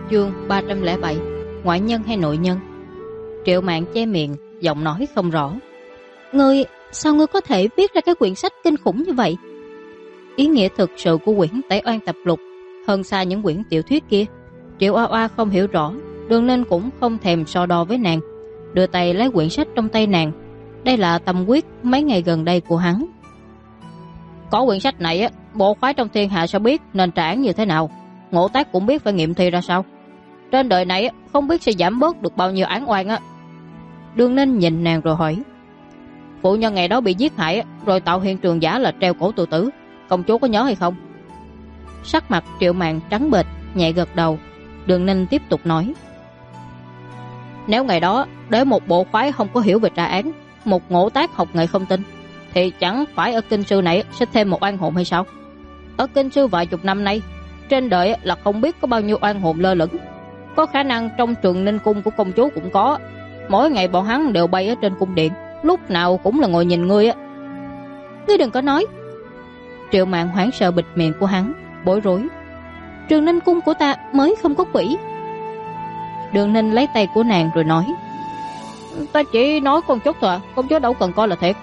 Chương 307 Ngoại nhân hay nội nhân? Triệu Mạn che miệng, giọng nói không rõ. Sao ngươi có thể viết ra cái quyển sách kinh khủng như vậy? Ý nghĩa thực sự của quyển Tẩy Oan Tập Lục hơn xa những quyển tiểu thuyết kia. Triệu Oa Oa không hiểu rõ, Đường Ninh cũng không thèm so đo với nàng, đưa tay lấy quyển sách trong tay nàng. Đây là tâm quyết mấy ngày gần đây của hắn. Có quyển sách này á, bộ khoái trong thiên hạ sẽ biết nên trả án như thế nào. Ngộ Tác cũng biết phải nghiệm thi ra sao. Trên đời này không biết sẽ giảm bớt được bao nhiêu án oan á. Đường Ninh nhìn nàng rồi hỏi. Phụ nhân ngày đó bị giết hại rồi tạo hiện trường giả là treo cổ tự tử, công chúa có nhớ hay không? Sắc mặt Triệu Mạn trắng bệch, nhẹ gật đầu. Đường Ninh tiếp tục nói. Nếu ngày đó để một bộ khoái không có hiểu về tra án, một Ngộ Tác học nghệ không tin, thì chẳng phải ở kinh sư này sẽ thêm một oan hồn hay sao? Ở kinh sư vài chục năm nay, trên đời là không biết có bao nhiêu oan hồn lơ lửng. Có khả năng trong Trường Ninh cung của công chúa cũng có. Mỗi ngày bọn hắn đều bay ở trên cung điện, lúc nào cũng là ngồi nhìn ngươi á. Ngươi đừng có nói. Triệu Mạn hoảng sợ bịt miệng của hắn, bối rối. Trường Ninh cung của ta mới không có quỷ. Đường Ninh lấy tay của nàng rồi nói. Ta chỉ nói con chút thôi, công chúa đâu cần coi là thiệt.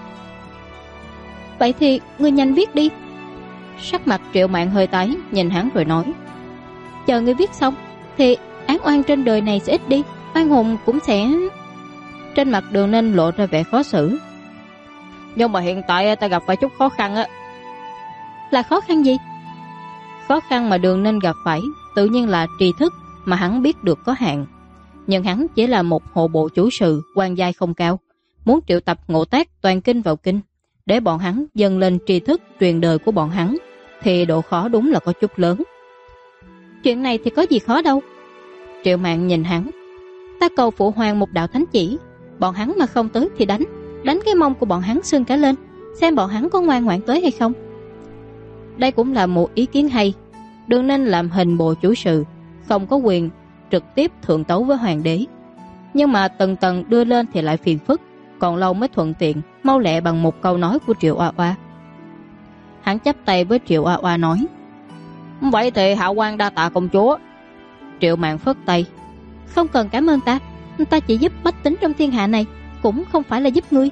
Vậy thì ngươi nhanh viết đi. Sắc mặt Triệu Mạn hơi tái, nhìn hắn rồi nói. Chờ ngươi viết xong thì án oan trên đời này sẽ ít đi, oan hồn cũng sẽ... Trên mặt Đường Ninh lộ ra vẻ khó xử. Nhưng mà hiện tại ta gặp phải chút khó khăn á. Là khó khăn gì? Khó khăn mà Đường Ninh gặp phải tự nhiên là tri thức mà hắn biết được có hạn. Nhưng hắn chỉ là một hộ bộ chủ sự, quan giai không cao, muốn triệu tập Ngộ Tác toàn kinh vào kinh để bọn hắn dâng lên tri thức truyền đời của bọn hắn, thì độ khó đúng là có chút lớn. Chuyện này thì có gì khó đâu. Triệu Mạn nhìn hắn. Ta cầu phụ hoàng một đạo thánh chỉ, bọn hắn mà không tới thì đánh cái mông của bọn hắn sưng cả lên, xem bọn hắn có ngoan ngoãn tới hay không. Đây cũng là một ý kiến hay. Đường Ninh làm hình bộ chủ sự, không có quyền trực tiếp thượng tấu với hoàng đế, nhưng mà tầng tầng đưa lên thì lại phiền phức, còn lâu mới thuận tiện, mau lẹ bằng một câu nói của Triệu Oa Oa. Hắn chắp tay với Triệu Oa Oa nói. Vậy thì hạ quan đa tạ công chúa. Triệu Mạn phất tay. Không cần cảm ơn ta, ta chỉ giúp bách tính trong thiên hạ này, cũng không phải là giúp ngươi.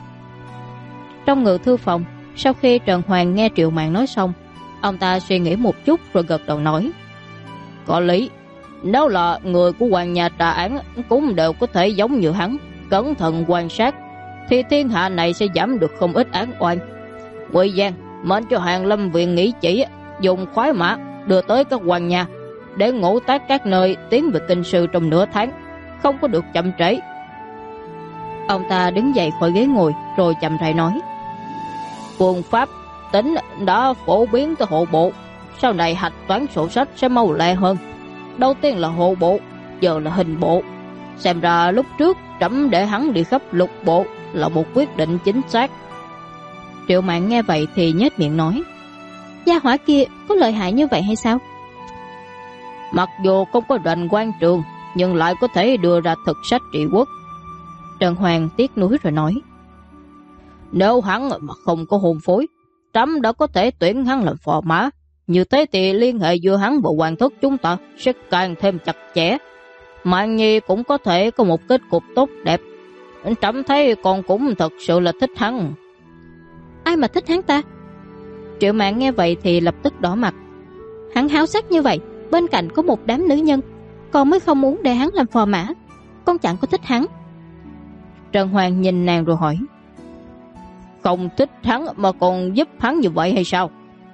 Trong ngự thư phòng, sau khi Trần Hoàng nghe Triệu Mạn nói xong, ông ta suy nghĩ một chút rồi gật đầu nói. Có lý, nếu là người của hoàng nhà trà án cũng đều có thể giống như hắn, cẩn thận quan sát, thì thiên hạ này sẽ giảm được không ít án oan. Ngụy Giang mệnh cho Hàn Lâm viện nghĩ chỉ dùng khoái mã đưa tới các hoàng nhà để Ngộ Tác các nơi tiến về kinh sư trong nửa tháng, không có được chậm trễ. Ông ta đứng dậy khỏi ghế ngồi rồi chậm rãi nói. Phương pháp tính đã phổ biến tới hộ bộ, sau này hạch toán sổ sách sẽ mau lẹ hơn. Đầu tiên là hộ bộ, giờ là hình bộ. Xem ra lúc trước trẫm để hắn đi khắp lục bộ là một quyết định chính xác. Triệu Mạn nghe vậy thì nhếch miệng nói. Gia hỏa kia có lợi hại như vậy hay sao? Mặc dù không có rành quan trường, nhưng lại có thể đưa ra thực sách trị quốc. Trần Hoàng tiếc nuối rồi nói. Nếu hắn mà không có hôn phối, trẫm đã có thể tuyển hắn làm phò mã. Như thế thì liên hệ giữa hắn và hoàng thất chúng ta sẽ càng thêm chặt chẽ. Mạn Nhi cũng có thể có một kết cục tốt đẹp. Trẫm thấy con cũng thật sự là thích hắn. Ai mà thích hắn ta? Triệu Mạn nghe vậy thì lập tức đỏ mặt. Hắn háo sắc như vậy, bên cạnh có một đám nữ nhân, con mới không muốn để hắn làm phò mã. Con chẳng có thích hắn. Trần Hoàng nhìn nàng rồi hỏi. Không thích hắn mà còn giúp hắn như vậy hay sao?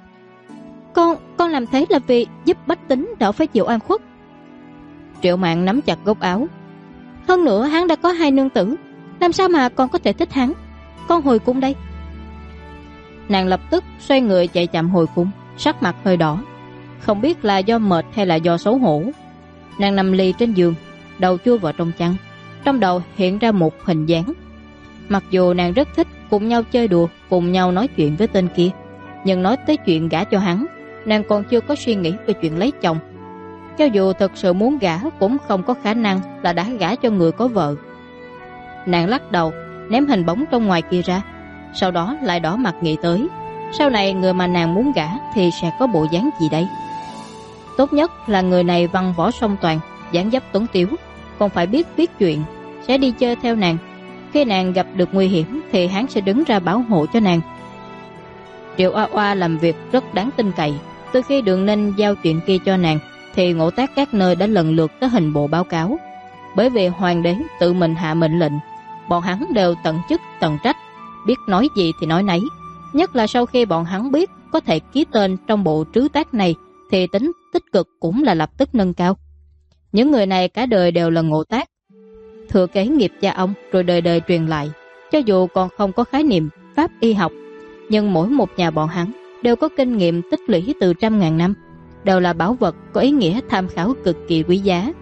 Con làm thế là vì giúp bách tính đỡ phải chịu oan khuất. Triệu Mạn nắm chặt góc áo. Hơn nữa hắn đã có 2 nương tử, làm sao mà con có thể thích hắn? Con hồi cung đây. Nàng lập tức xoay người chạy chậm hồi cung, sắc mặt hơi đỏ, không biết là do mệt hay là do xấu hổ. Nàng nằm lì trên giường, đầu chui vào trong chăn, trong đầu hiện ra một hình dáng. Mặc dù nàng rất thích cùng nhau chơi đùa, cùng nhau nói chuyện với tên kia, nhưng nói tới chuyện gả cho hắn, nàng còn chưa có suy nghĩ về chuyện lấy chồng. Cho dù thật sự muốn gả cũng không có khả năng là đã gả cho người có vợ. Nàng lắc đầu, ném hình bóng trong ngoài kia ra, sau đó lại đỏ mặt nghĩ tới, sau này người mà nàng muốn gả thì sẽ có bộ dáng gì đây? Tốt nhất là người này văn võ song toàn, dáng dấp tuấn tiếu, còn phải biết viết chuyện, sẽ đi chơi theo nàng. Khi nàng gặp được nguy hiểm thì hắn sẽ đứng ra bảo hộ cho nàng. Triệu Oa Oa làm việc rất đáng tin cậy. Từ khi Đường Ninh giao chuyện kia cho nàng thì Ngộ Tác các nơi đã lần lượt tới hình bộ báo cáo. Bởi vì hoàng đế tự mình hạ mệnh lệnh, bọn hắn đều tận chức tận trách, biết nói gì thì nói nấy. Nhất là sau khi bọn hắn biết có thể ký tên trong bộ trứ tác này thì tính tích cực cũng là lập tức nâng cao. Những người này cả đời đều là Ngộ Tác, thừa kế nghiệp cha ông rồi đời đời truyền lại. Cho dù còn không có khái niệm pháp y học, nhưng mỗi một nhà bọn hắn đều có kinh nghiệm tích lũy từ trăm ngàn năm, đều là bảo vật có ý nghĩa tham khảo cực kỳ quý giá.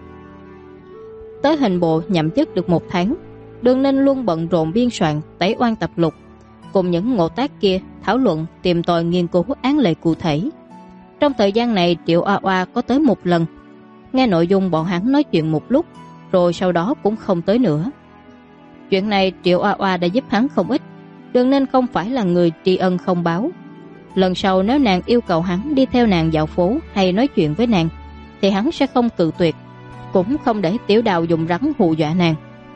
Tới hình bộ nhậm chức được 1 tháng, Đường Ninh luôn bận rộn biên soạn tẩy oan tập lục, cùng những Ngộ Tác kia thảo luận tìm tòi nghiên cứu án lệ cụ thể. Trong thời gian này Triệu Oa Oa có tới 1 lần, nghe nội dung bọn hắn nói chuyện một lúc, rồi sau đó cũng không tới nữa. Chuyện này Triệu Oa Oa đã giúp hắn không ít. Đường Ninh không phải là người tri ân không báo. Lần sau nếu nàng yêu cầu hắn đi theo nàng dạo phố hay nói chuyện với nàng thì hắn sẽ không cự tuyệt, cũng không để Tiểu Đào dùng rắn hù dọa nàng.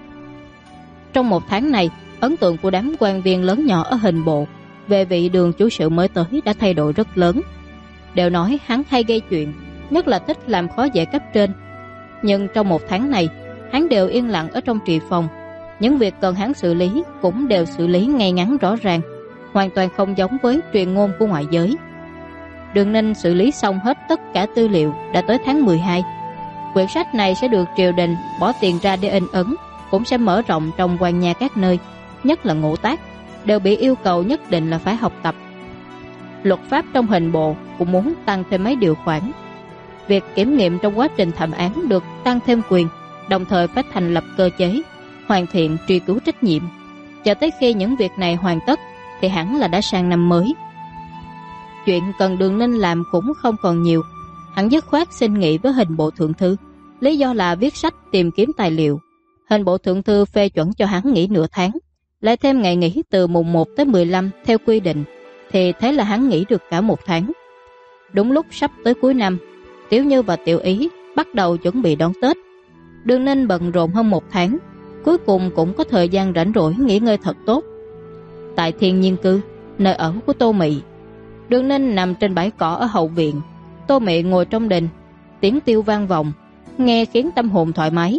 Trong 1 tháng này, ấn tượng của đám quan viên lớn nhỏ ở hình bộ về vị Đường chủ sự mới tới đã thay đổi rất lớn. Đều nói hắn hay gây chuyện, nhất là thích làm khó dễ cấp trên. Nhưng trong 1 tháng này, hắn đều yên lặng ở trong trì phòng. Những việc cần hắn xử lý cũng đều xử lý ngay ngắn rõ ràng, hoàn toàn không giống với truyền ngôn của ngoại giới. Đường Ninh xử lý xong hết tất cả tư liệu đã tới tháng 12. Quyển sách này sẽ được triều đình bỏ tiền ra để in ấn, cũng sẽ mở rộng trong quan nhà các nơi, nhất là Ngộ Tác, đều bị yêu cầu nhất định là phải học tập. Luật pháp trong hình bộ cũng muốn tăng thêm mấy điều khoản. Việc kiểm nghiệm trong quá trình thẩm án được tăng thêm quyền, đồng thời phải thành lập cơ chế hoàn thiện truy cứu trách nhiệm. Cho tới khi những việc này hoàn tất thì hẳn là đã sang năm mới. Chuyện cần Đường Ninh làm cũng không còn nhiều. Hắn dứt khoát xin nghỉ với hình bộ thượng thư, lý do là viết sách tìm kiếm tài liệu. Hình bộ thượng thư phê chuẩn cho hắn nghỉ nửa tháng, lại thêm ngày nghỉ từ mùng 1 tới 15 theo quy định, thì thế là hắn nghỉ được cả 1 tháng. Đúng lúc sắp tới cuối năm, Tiểu Như và Tiểu Ý bắt đầu chuẩn bị đón Tết. Đường Ninh bận rộn hơn 1 tháng, cuối cùng cũng có thời gian rảnh rỗi nghỉ ngơi thật tốt. Tại Thiên Nhiên Cư, nơi ở của Tô Mị, Đường Ninh nằm trên bãi cỏ ở hậu viện. Tô Mị ngồi trong đình, tiếng tiêu vang vọng, nghe khiến tâm hồn thoải mái.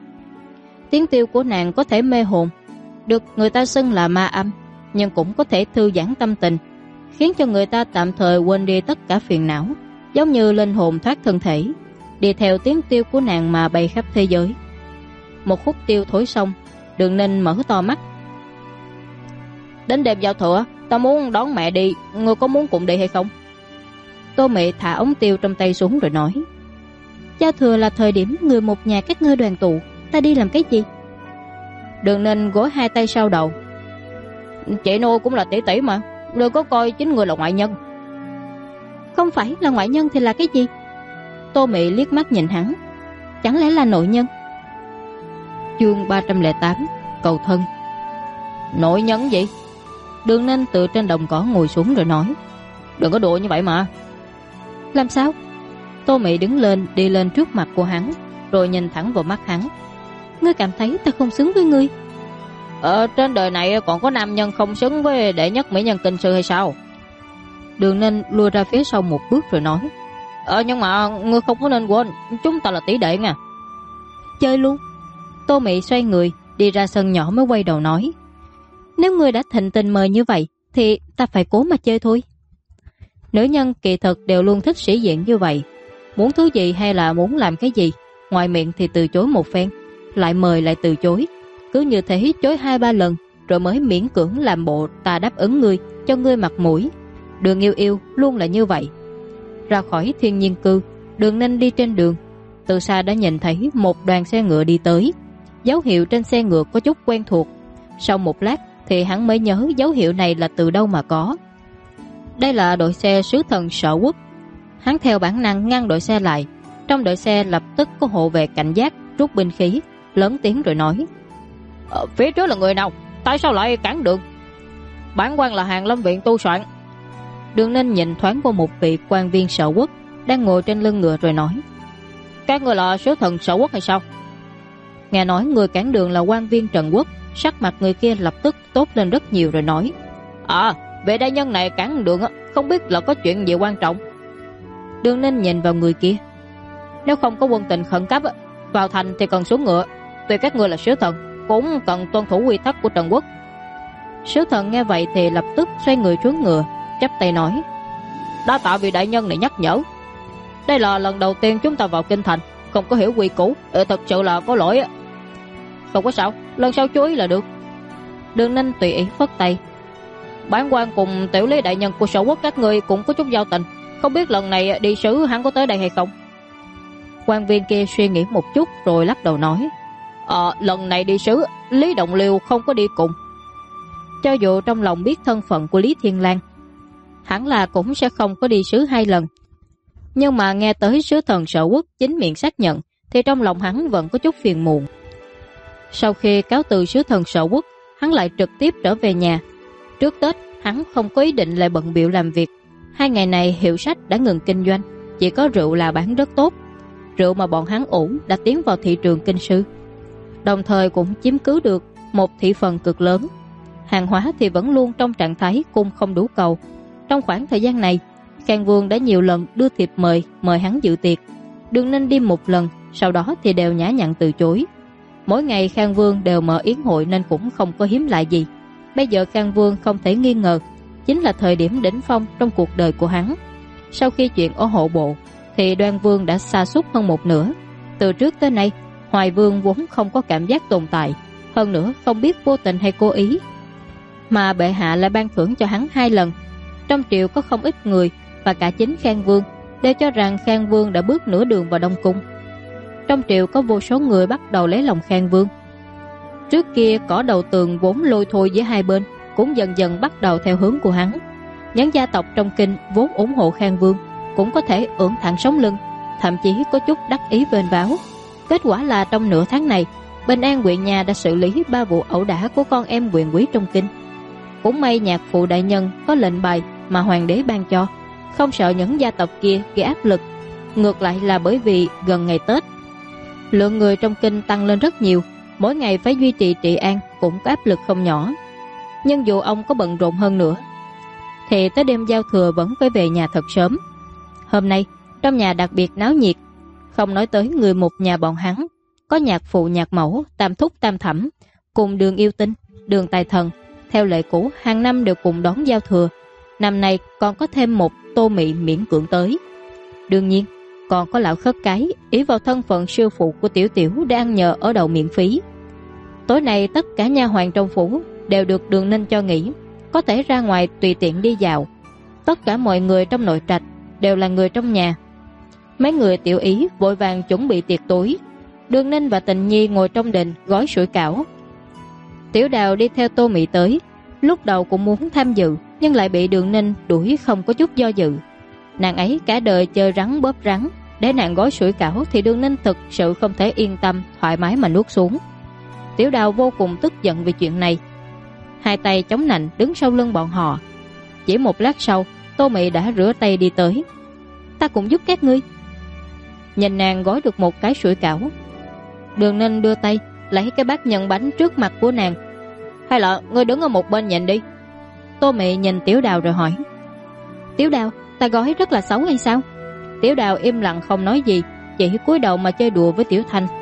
Tiếng tiêu của nàng có thể mê hồn, được người ta xưng là ma âm, nhưng cũng có thể thư giãn tâm tình, khiến cho người ta tạm thời quên đi tất cả phiền não, giống như linh hồn thoát thân thể, đi theo tiếng tiêu của nàng mà bay khắp thế giới. Một khúc tiêu thổi xong, Đường Ninh mở to mắt. Đến đêm giao thừa, ta muốn đón mẹ đi, ngươi có muốn cùng đi hay không? Tô Mị thả ống tiêu trong tay xuống rồi nói, giao thừa là thời điểm người một nhà các ngươi đoàn tụ, ta đi làm cái gì? Đường Ninh gối 2 tay sau đầu. Chị nô cũng là tỷ tỷ mà, đừng có coi chính người là ngoại nhân. Không phải là ngoại nhân thì là cái gì? Tô Mị liếc mắt nhìn hắn. Chẳng lẽ là nội nhân? Chương 308 Cầu thân. Nội nhân gì? Đường Ninh từ trên đồng cỏ ngồi xuống rồi nói, đừng có đùa như vậy mà. Làm sao? Tô Mị đứng lên đi lên trước mặt của hắn, rồi nhìn thẳng vào mắt hắn. Ngươi cảm thấy ta không xứng với ngươi? Trên đời này còn có nam nhân không xứng với đệ nhất mỹ nhân kinh sư hay sao? Đường Ninh lùi ra phía sau một bước rồi nói, nhưng mà ngươi không có nên quên, chúng ta là tỷ đệ nha. Chơi luôn. Tô Mị xoay người đi ra sân nhỏ mới quay đầu nói, nếu ngươi đã thịnh tình mời như vậy thì ta phải cố mà chơi thôi. Nữ nhân kỳ thực đều luôn thích sĩ diện như vậy, muốn thứ gì hay là muốn làm cái gì, ngoài miệng thì từ chối một phen, lại mời lại từ chối, cứ như thế chối 2-3 lần rồi mới miễn cưỡng làm bộ ta đáp ứng ngươi, cho ngươi mặt mũi. Đường Yêu Yêu luôn là như vậy. Ra khỏi Thiên Nhiên Cư, Đường Ninh đi trên đường, từ xa đã nhìn thấy một đoàn xe ngựa đi tới. Dấu hiệu trên xe ngựa có chút quen thuộc. Sau một lát thì hắn mới nhớ dấu hiệu này là từ đâu mà có. Đây là đội xe sứ thần Sở Quốc. Hắn theo bản năng ngăn đội xe lại. Trong đội xe lập tức có hộ vệ cảnh giác rút binh khí, lớn tiếng rồi nói, phía trước là người nào? Tại sao lại cản đường? Bản quan là Hàn Lâm Viện tu soạn. Đường Ninh nhìn thoáng qua một vị quan viên Sở Quốc đang ngồi trên lưng ngựa rồi nói, Các ngươi là sứ thần Sở Quốc hay sao? Nghe nói người cản đường là quan viên Trần Quốc. Sắc mặt người kia lập tức tốt lên rất nhiều rồi nói: Vị đại nhân này cản đường không biết là có chuyện gì quan trọng. Đường Ninh nhìn vào người kia: Nếu không có quân tình khẩn cấp vào thành thì cần xuống ngựa. Tuy các ngươi là sứ thần cũng cần tuân thủ quy tắc của Trần Quốc. Sứ thần nghe vậy thì lập tức xoay người xuống ngựa, chắp tay nói: Đa tạ vị đại nhân này nhắc nhở. Đây là lần đầu tiên chúng ta vào kinh thành, không có hiểu quy củ, thật sự là có lỗi. Không có sao, lần sau chú ý là được. Đường Ninh tùy ý phất tay: Bản quan cùng tiểu lý đại nhân của Sở Quốc các ngươi cũng có chút giao tình, không biết lần này đi sứ hắn có tới đây hay không. Quan viên kia suy nghĩ một chút rồi lắc đầu nói: Lần này đi sứ Lý Động Liêu không có đi cùng. Cho dù trong lòng biết thân phận của Lý Thiên Lang, hẳn là cũng sẽ không có đi sứ 2 lần. Nhưng mà nghe tới sứ thần Sở Quốc chính miệng xác nhận thì trong lòng hắn vẫn có chút phiền muộn. Sau khi cáo từ sứ thần Sở Quốc, hắn lại trực tiếp trở về nhà. Trước Tết hắn không có ý định lại bận bịu làm việc. 2 ngày này hiệu sách đã ngừng kinh doanh, chỉ có rượu là bán rất tốt. Rượu mà bọn hắn ủ đã tiến vào thị trường kinh sư, đồng thời cũng chiếm cứ được một thị phần cực lớn. Hàng hóa thì vẫn luôn trong trạng thái cung không đủ cầu. Trong khoảng thời gian này, Khang Vương đã nhiều lần đưa thiệp mời hắn dự tiệc. Đường Ninh đi một lần, sau đó thì đều nhã nhặn từ chối. Mỗi ngày Khang Vương đều mở yến hội nên cũng không có hiếm lạ gì. Bây giờ Khang Vương không thể nghi ngờ chính là thời điểm đỉnh phong trong cuộc đời của hắn. Sau khi chuyện ở hộ bộ thì Đoan Vương đã sa sút hơn một nửa. Từ trước tới nay, Hoài Vương vốn không có cảm giác tồn tại, hơn nữa không biết vô tình hay cố ý, mà bệ hạ lại ban thưởng cho hắn 2 lần. Trong triều có không ít người và cả chính Khang Vương đều cho rằng Khang Vương đã bước nửa đường vào Đông Cung. Trong triều có vô số người bắt đầu lấy lòng Khang Vương. Trước kia cỏ đầu tường vốn lôi thôi giữa hai bên cũng dần dần bắt đầu theo hướng của hắn. Những gia tộc trong kinh vốn ủng hộ Khang Vương cũng có thể ưỡn thẳng sống lưng, thậm chí có chút đắc ý vênh váo. Kết quả là trong nửa tháng này, Bình An huyện nhà đã xử lý 3 vụ ẩu đả của con em quyền quý trong kinh. Cũng may nhạc phụ đại nhân có lệnh bài mà hoàng đế ban cho, không sợ những gia tộc kia gây áp lực. Ngược lại là bởi vì gần ngày Tết, lượng người trong kinh tăng lên rất nhiều, mỗi ngày phải duy trì trị an cũng có áp lực không nhỏ. Nhưng dù ông có bận rộn hơn nữa thì tới đêm giao thừa vẫn phải về nhà thật sớm. Hôm nay trong nhà đặc biệt náo nhiệt. Không nói tới người một nhà bọn hắn, có nhạc phụ nhạc mẫu, tam thúc tam thẩm, cùng Đường Yêu Tinh, Đường Tài Thần. Theo lệ cũ hàng năm đều cùng đón giao thừa. Năm nay còn có thêm một Tô Mị miễn cưỡng tới. Đương nhiên còn có lão khất cái ý vào thân phận sư phụ của Tiểu Tiểu để ăn nhờ ở đậu miễn phí. Tối nay tất cả nha hoàn trong phủ đều được Đường Ninh cho nghỉ, có thể ra ngoài tùy tiện đi dạo. Tất cả mọi người trong nội trạch đều là người trong nhà. Mấy người tiểu ý vội vàng chuẩn bị tiệc tối. Đường Ninh và Tình Nhi ngồi trong đình gói sủi cảo. Tiểu Đào đi theo Tô Mị tới, lúc đầu cũng muốn tham dự nhưng lại bị Đường Ninh đuổi không có chút do dự. Nàng ấy cả đời chơi rắn bóp rắn, để nàng gói sủi cảo thì Đường Ninh thực sự không thể yên tâm thoải mái mà nuốt xuống. Tiểu Đào vô cùng tức giận vì chuyện này, 2 tay chống nạnh đứng sau lưng bọn họ. Chỉ một lát sau, Tô Mị đã rửa tay đi tới. Ta cũng giúp các ngươi. Nhìn nàng gói được một cái sủi cảo, Đường Ninh đưa tay lấy cái bát nhân bánh trước mặt của nàng. Hay là ngươi đứng ở một bên nhìn đi. Tô Mị nhìn Tiểu Đào rồi hỏi. Tiểu Đào, ta gói rất là xấu hay sao? Tiểu Đào im lặng không nói gì, chỉ cúi đầu mà chơi đùa với Tiểu Thanh.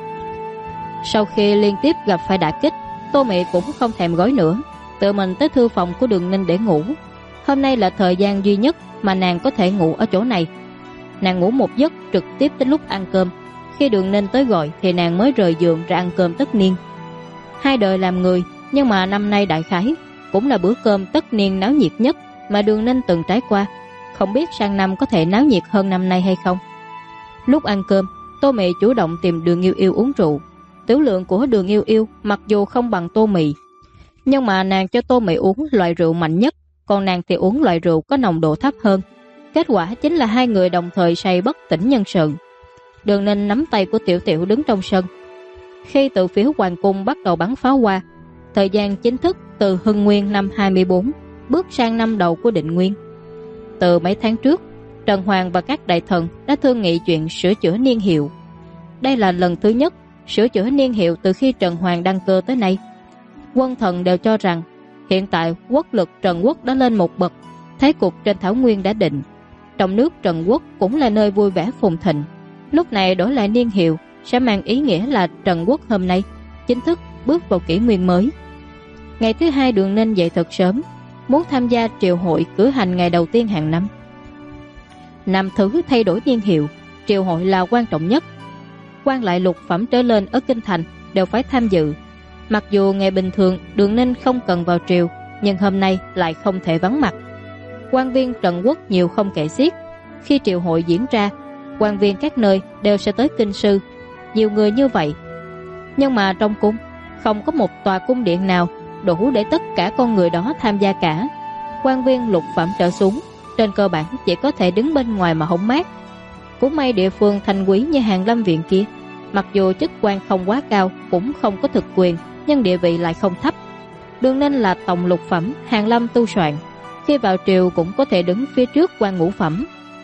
Sau khi liên tiếp gặp phải đả kích, Tô Mị cũng không thèm gói nữa, tự mình tới thư phòng của Đường Ninh để ngủ. Hôm nay là thời gian duy nhất mà nàng có thể ngủ ở chỗ này. Nàng ngủ một giấc trực tiếp đến lúc ăn cơm. Khi Đường Ninh tới gọi thì nàng mới rời giường ra ăn cơm tất niên. 2 đời làm người, nhưng mà năm nay đại khái cũng là bữa cơm tất niên náo nhiệt nhất mà Đường Ninh từng trải qua. Không biết sang năm có thể náo nhiệt hơn năm nay hay không. Lúc ăn cơm, Tô Mị chủ động tìm Đường Yêu Yêu uống rượu. Tiểu lượng của Đường Yêu Yêu mặc dù không bằng Tô Mị, nhưng mà nàng cho Tô Mị uống loại rượu mạnh nhất, còn nàng thì uống loại rượu có nồng độ thấp hơn. Kết quả chính là 2 người đồng thời say bất tỉnh nhân sự. Đường Ninh nắm tay của Tiểu Tiểu đứng trong sân. Khi từ phía hoàng cung bắt đầu bắn pháo hoa, thời gian chính thức từ Hưng Nguyên năm 24 bước sang năm đầu của Định Nguyên. Từ mấy tháng trước, Trần Hoàng và các đại thần đã thương nghị chuyện sửa chữa niên hiệu. đây là lần thứ nhất sửa chữa niên hiệu từ khi Trần Hoàng đăng cơ tới nay. Quân thần đều cho rằng hiện tại quốc lực Trần quốc đã lên một bậc, thế cục trên thảo nguyên đã định. Trong nước Trần quốc cũng là nơi vui vẻ phồn thịnh. Lúc này đổi lại niên hiệu sẽ mang ý nghĩa là Trần quốc hôm nay chính thức bước vào kỷ nguyên mới. Ngày thứ hai, Đường Ninh dậy thật sớm, muốn tham gia triều hội cử hành ngày đầu tiên hàng năm. Năm thứ thay đổi niên hiệu, triều hội là quan trọng nhất. Quan lại lục phẩm trở lên ở kinh thành đều phải tham dự. Mặc dù ngày bình thường Đường Ninh không cần vào triều, nhưng hôm nay lại không thể vắng mặt. Quan viên Trần quốc nhiều không kể xiết. Khi triều hội diễn ra, quan viên các nơi đều sẽ tới kinh sư, nhiều người như vậy. Nhưng mà trong cung không có một tòa cung điện nào đủ để tất cả con người đó tham gia cả. Quan viên lục phẩm trở xuống trên cơ bản chỉ có thể đứng bên ngoài mà hóng mát. Cũng may địa phương thanh quý như Hàn Lâm viện kia, mặc dù chức quan không quá cao, cũng không có thực quyền, nhưng địa vị lại không thấp. Đường Ninh là tổng lục phẩm, Hàn Lâm tu soạn, khi vào triều cũng có thể đứng phía trước quan ngũ phẩm.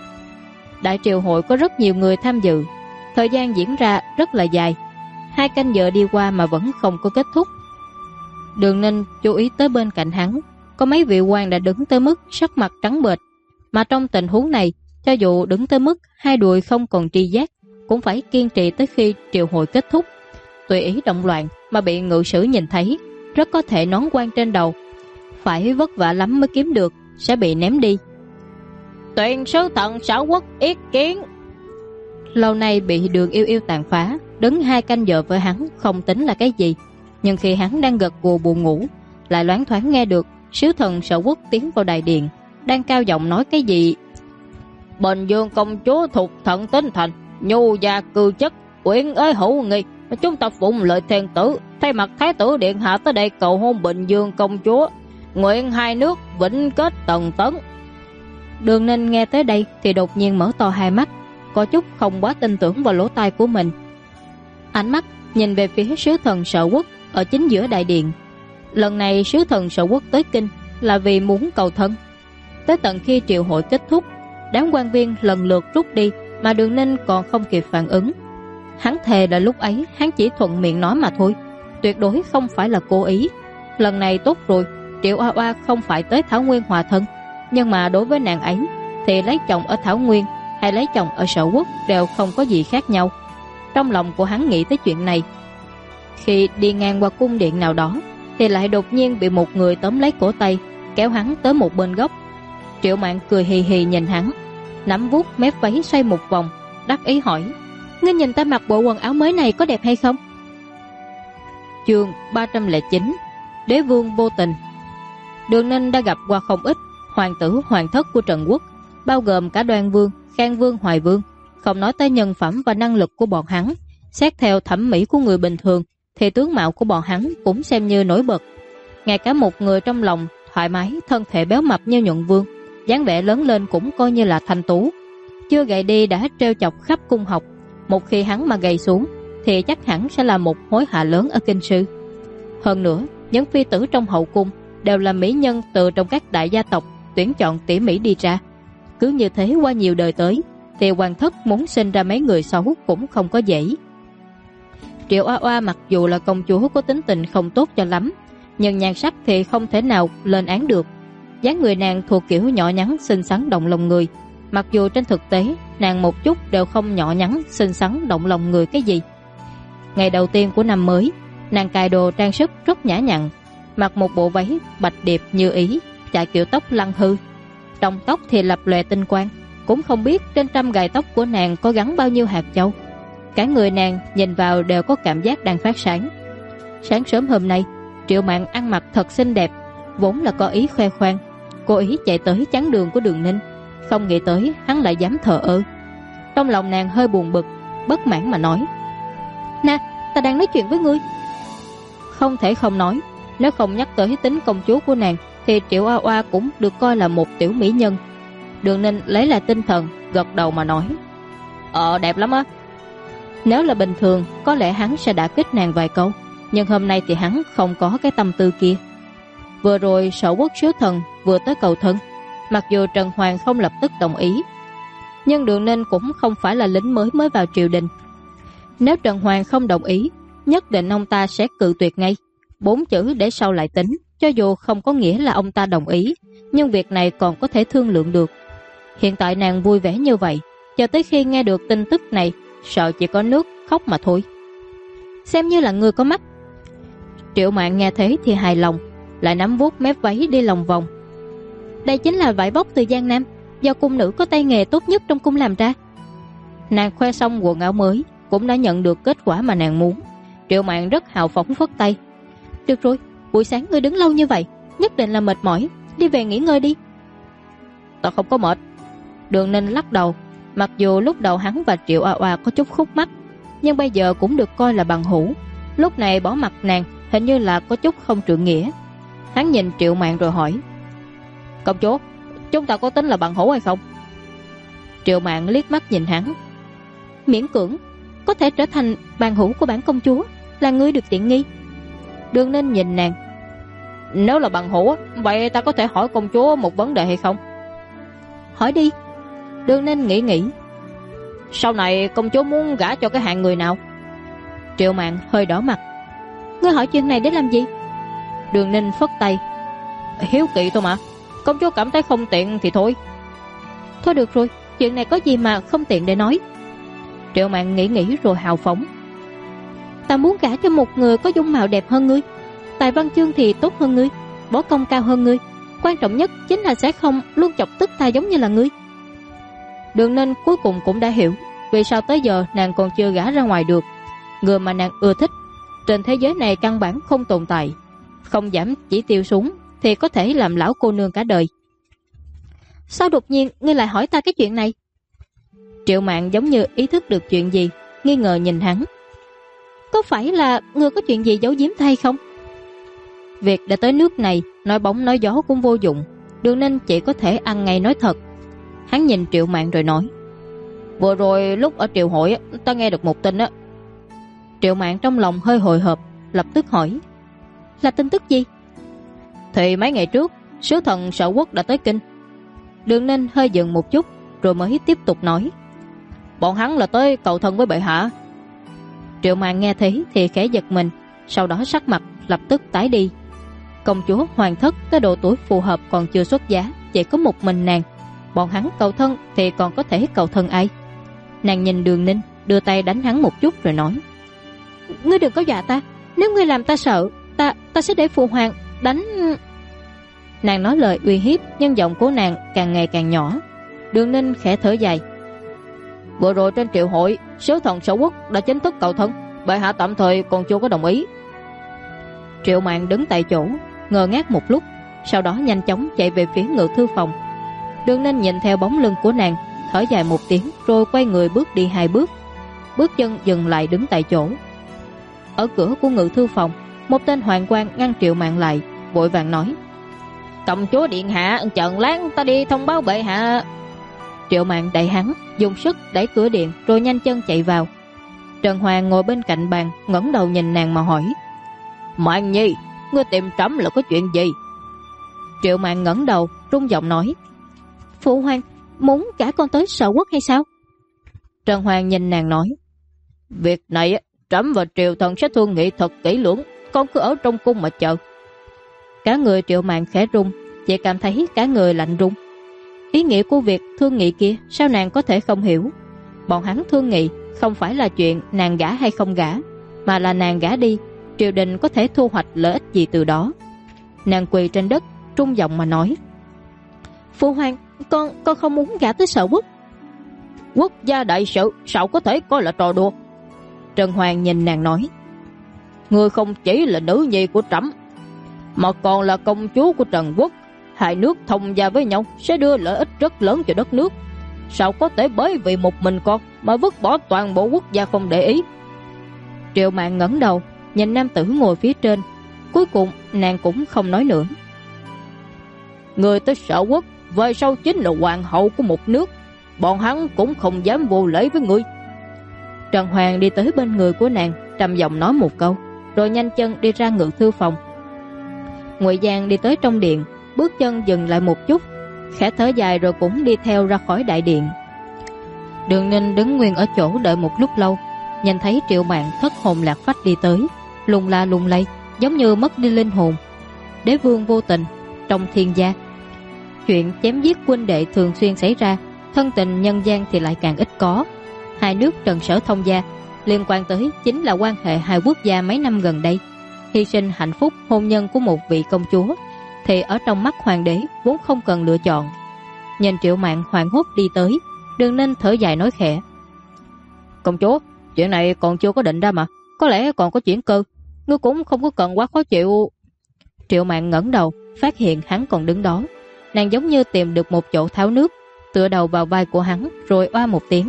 Đại triều hội có rất nhiều người tham dự, thời gian diễn ra rất là dài, 2 canh giờ đi qua mà vẫn không có kết thúc. Đường Ninh chú ý tới bên cạnh hắn, có mấy vị quan đã đứng tới mức sắc mặt trắng bệch, mà trong tình huống này, cho dù đứng tới mức hai đùi không còn tri giác, cũng phải kiên trì tới khi triều hội kết thúc. Tùy ý động loạn mà bị ngự sử nhìn thấy, rất có thể nón quan trên đầu phải vất vả lắm mới kiếm được, sẽ bị ném đi. Tuyên sứ thần Sở quốc ý kiến. Lâu nay bị Đường Yêu Yêu tàn phá, đứng 2 canh giờ với hắn không tính là cái gì, nhưng khi hắn đang gật gù buồn ngủ, lại loáng thoáng nghe được sứ thần Sở quốc tiến vào đại điện, đang cao giọng nói cái gì. Bình Dương công chúa thuộc thận tính thành, nhu gia cư chất, uyển ế hữu nghi, chúng ta phụng lời thiên tử, thay mặt thái tử điện hạ tới đây cầu hôn Bình Dương công chúa, nguyện hai nước vĩnh kết tần tấn. Đường Ninh nghe tới đây thì đột nhiên mở to hai mắt, có chút không quá tin tưởng vào lỗ tai của mình. Ánh mắt nhìn về phía sứ thần Sở quốc ở chính giữa đại điện. Lần này sứ thần Sở quốc tới kinh là vì muốn cầu thân. Tới tận khi triều hội kết thúc, đám quan viên lần lượt rút đi, mà Đường Ninh còn không kịp phản ứng. Hắn thề là lúc ấy hắn chỉ thuận miệng nói mà thôi, tuyệt đối không phải là cố ý. Lần này tốt rồi, Triệu Oa Oa không phải tới Thảo Nguyên hòa thân, nhưng mà đối với nàng ấy thì lấy chồng ở Thảo Nguyên hay lấy chồng ở Sở quốc đều không có gì khác nhau. Trong lòng của hắn nghĩ tới chuyện này. Khi đi ngang qua cung điện nào đó thì lại đột nhiên bị một người tóm lấy cổ tay, kéo hắn tới một bên góc. Triệu Mạn cười hì hì nhìn hắn, nắm vuốt mép váy xoay một vòng, đắc ý hỏi: ngươi nhìn ta mặc bộ quần áo mới này có đẹp hay không? Chương 309 Đế vương vô tình. Đường Ninh đã gặp qua không ít hoàng tử hoàng thất của Trần quốc, bao gồm cả Đoan Vương, Khang Vương, Hoài Vương. Không nói tới nhân phẩm và năng lực của bọn hắn, xét theo thẩm mỹ của người bình thường thì tướng mạo của bọn hắn cũng xem như nổi bật. Ngay cả một người trong lòng thoải mái, thân thể béo mập như Nhuận Vương, dáng vẻ lớn lên cũng coi như là thanh tú. Chưa gầy đi đã treo chọc khắp cung học, một khi hắn mà gầy xuống thì chắc hẳn sẽ là một hối họa lớn ở kinh sư. Hơn nữa, những phi tử trong hậu cung đều là mỹ nhân từ trong các đại gia tộc tuyển chọn tỉ mỉ đi ra. Cứ như thế qua nhiều đời tới thì hoàng thất muốn sinh ra mấy người xấu cũng không có dễ. Triệu Oa Oa mặc dù là công chúa có tính tình không tốt cho lắm, nhưng nhan sắc thì không thể nào lên án được. Dáng người nàng thuộc kiểu nhỏ nhắn xinh xắn động lòng người, mặc dù trên thực tế nàng một chút đều không nhỏ nhắn xinh xắn động lòng người cái gì. Ngày đầu tiên của năm mới, nàng cài đồ trang sức rất nhã nhặn, mặc một bộ váy bạch điệp như ý, chải kiểu tóc lăng hư, trong tóc thì lập lòe tinh quang, cũng không biết trên trăm gài tóc của nàng có gắn bao nhiêu hạt châu. Cả người nàng nhìn vào đều có cảm giác đang phát sáng. Sáng sớm hôm nay, Triệu Mạn ăn mặc thật xinh đẹp, vốn là có ý khoe khoang, cố ý chạy tới chắn đường của Đường Ninh, không nghĩ tới hắn lại dám thờ ơ. Trong lòng nàng hơi buồn bực, bất mãn mà nói: nè, ta đang nói chuyện với ngươi. Không thể không nói, nếu không nhắc tới tính công chúa của nàng thì Triệu Oa Oa cũng được coi là một tiểu mỹ nhân. Đường Ninh lấy lại tinh thần, gật đầu mà nói: đẹp lắm á. Nếu là bình thường có lẽ hắn sẽ đả kích nàng vài câu, nhưng hôm nay thì hắn không có cái tâm tư kia. Vừa rồi Sở quốc sứ thần vừa tới cầu thân, mặc dù Trần Hoàng không lập tức đồng ý, nhưng Đường Ninh cũng không phải là lính mới vào triều đình. Nếu Trần Hoàng không đồng ý, nhất định ông ta sẽ cự tuyệt ngay. 4 chữ để sau lại tính, cho dù không có nghĩa là ông ta đồng ý, nhưng việc này còn có thể thương lượng được. Hiện tại nàng vui vẻ như vậy, cho tới khi nghe được tin tức này, sợ chỉ có nước khóc mà thôi. Xem như là người có mắt. Triệu Mạn nghe thế thì hài lòng, lại nắm vuốt mép váy đi lòng vòng. Đây chính là vải vóc từ Giang Nam, do cung nữ có tay nghề tốt nhất trong cung làm ra. Nàng khoe xong quần áo mới, cũng đã nhận được kết quả mà nàng muốn. Triệu Mạn rất hào phóng phất tay. Được rồi, buổi sáng ngươi đứng lâu như vậy, nhất định là mệt mỏi, đi về nghỉ ngơi đi. Ta không có mệt. Đường Ninh lắc đầu. Mặc dù lúc đầu hắn và Triệu A Oa có chút khúc mắc, nhưng bây giờ cũng được coi là bằng hữu. Lúc này bỏ mặt nàng hình như là có chút không trượng nghĩa. Hắn nhìn Triệu Mạn rồi hỏi, công chúa, chúng ta có tính là bằng hữu hay không? Triệu Mạn liếc mắt nhìn hắn. Miễn cưỡng, có thể trở thành bằng hữu của bản công chúa, là ngươi được tiện nghi. Đường Ninh nhìn nàng. Nếu là bằng hữu, vậy ta có thể hỏi công chúa một vấn đề hay không? Hỏi đi. Đường Ninh nghĩ. Sau này công chúa muốn gả cho cái hạng người nào? Triệu Mạn hơi đỏ mặt. Ngươi hỏi chuyện này để làm gì? Đường Ninh phất tay. Hiếu kỳ thôi mà, công chúa cảm thấy không tiện thì thôi. Thôi được rồi, chuyện này có gì mà không tiện để nói. Triệu Mạn nghĩ rồi hào phóng. Ta muốn gả cho một người có dung mạo đẹp hơn ngươi, tài văn chương thì tốt hơn ngươi, võ công cao hơn ngươi, quan trọng nhất chính là sẽ không luôn chọc tức ta giống như là ngươi. Đường Ninh cuối cùng cũng đã hiểu vì sao tới giờ nàng còn chưa gả ra ngoài được. Người mà nàng ưa thích trên thế giới này căn bản không tồn tại. Không giảm chỉ tiêu xuống thì có thể làm lão cô nương cả đời. Sao đột nhiên ngươi lại hỏi ta cái chuyện này? Triệu Mạn giống như ý thức được chuyện gì, nghi ngờ nhìn hắn. Có phải là ngươi có chuyện gì giấu giếm ta hay không? Việc đã tới nước này, nói bóng nói gió cũng vô dụng. Đường Ninh chỉ có thể ăn ngay nói thật. Hắn nhìn Triệu Mạn rồi nói, vừa rồi lúc ở triều hội ta nghe được một tin á. Triệu Mạn trong lòng hơi hồi hộp, lập tức hỏi, là tin tức gì? Thì mấy ngày trước sứ thần Sở Quốc đã tới kinh. Đường Ninh hơi dừng một chút rồi mới tiếp tục nói, bọn hắn là tới cầu thân với bệ hạ. Triệu Mạn nghe thấy thì khẽ giật mình, sau đó sắc mặt lập tức tái đi. Công chúa hoàng thất tới độ tuổi phù hợp còn chưa xuất giá, chỉ có một mình nàng. Bọn hắn cầu thân thì còn có thể cầu thân ai? Nàng nhìn Đường Ninh, đưa tay đánh hắn một chút rồi nói, ngươi đừng có dọa ta, nếu ngươi làm ta sợ, ta sẽ để phụ hoàng đánh. Nàng nói lời uy hiếp, nhưng giọng của nàng càng ngày càng nhỏ. Đường Ninh khẽ thở dài. Vừa rồi trên triệu hội, sứ thần Sở Quốc đã chính thức cầu thân, bệ hạ tạm thời còn chưa có đồng ý. Triệu Mạn đứng tại chỗ ngơ ngác một lúc, sau đó nhanh chóng chạy về phía ngự thư phòng. Đường Ninh nhìn theo bóng lưng của nàng, thở dài một tiếng rồi quay người bước đi 2 bước, bước chân dừng lại đứng tại chỗ. Ở cửa của ngự thư phòng, một tên hoàng quan ngăn Triệu Mạn lại, vội vàng nói, công chúa điện hạ, chợn lát ta đi thông báo bệ hạ. Triệu Mạn đẩy hắn, dùng sức đẩy cửa điện rồi nhanh chân chạy vào. Trần Hoàng ngồi bên cạnh bàn, ngẩng đầu nhìn nàng mà hỏi, Mạn Nhi, ngươi tìm trẫm là có chuyện gì? Triệu Mạn ngẩng đầu, rung giọng nói, phụ hoàng muốn cả con tới Sở Quốc hay sao? Trần Hoàng nhìn nàng nói, việc này trẫm và triều thần sẽ thương nghị thật kỹ lưỡng, con cứ ở trong cung mà chờ. Cả người Triệu Mạn khẽ rung, chỉ cảm thấy cả người lạnh rung. Ý nghĩa của việc thương nghị kia sao nàng có thể không hiểu? Bọn hắn thương nghị không phải là chuyện nàng gả hay không gả, mà là nàng gả đi, triều đình có thể thu hoạch lợi ích gì từ đó. Nàng quỳ trên đất, trung giọng mà nói, phụ hoàng, con không muốn gả tới Sở Quốc. Quốc gia đại sự sao có thể coi là trò đùa? Trần Hoàng nhìn nàng nói, ngươi không chỉ là nữ nhi của trẫm, mà còn là công chúa của Trần Quốc. Hai nước thông gia với nhau sẽ đưa lợi ích rất lớn cho đất nước. Sao có thể bởi vì một mình con mà vứt bỏ toàn bộ quốc gia không để ý? Triệu Mạn ngẩng đầu nhìn nam tử ngồi phía trên. Cuối cùng nàng cũng không nói nữa. Người tới Sở Quốc về sau chính là hoàng hậu của một nước, bọn hắn cũng không dám vô lễ với ngươi. Trần Hoàng đi tới bên người của nàng, trầm giọng nói một câu, rồi nhanh chân đi ra ngự thư phòng. Ngụy Giang đi tới trong điện, bước chân dừng lại một chút, khẽ thở dài rồi cũng đi theo ra khỏi đại điện. Đường Ninh đứng nguyên ở chỗ đợi một lúc lâu, Nhìn thấy Triệu Mạn thất hồn lạc phách đi tới, lung la lung lay, giống như mất đi linh hồn. Đế vương vô tình trong thiên gia, chuyện chém giết huynh đệ thường xuyên xảy ra, thân tình nhân gian thì lại càng ít có. Hai nước Trần Sở Thông gia liên quan tới chính là quan hệ hai quốc gia mấy năm gần đây. Hy sinh hạnh phúc hôn nhân của một vị công chúa thì ở trong mắt hoàng đế vốn không cần lựa chọn. Nhìn Triệu Mạn hoảng hốt đi tới, Đường Ninh thở dài nói khẽ: "Công chúa, chuyện này còn chưa có định ra mà, có lẽ còn có chuyển cơ, ngươi cũng không có cần quá khó chịu." Triệu Mạn ngẩng đầu, phát hiện hắn còn đứng đó. Nàng giống như tìm được một chỗ tháo nước, tựa đầu vào vai của hắn rồi oa một tiếng: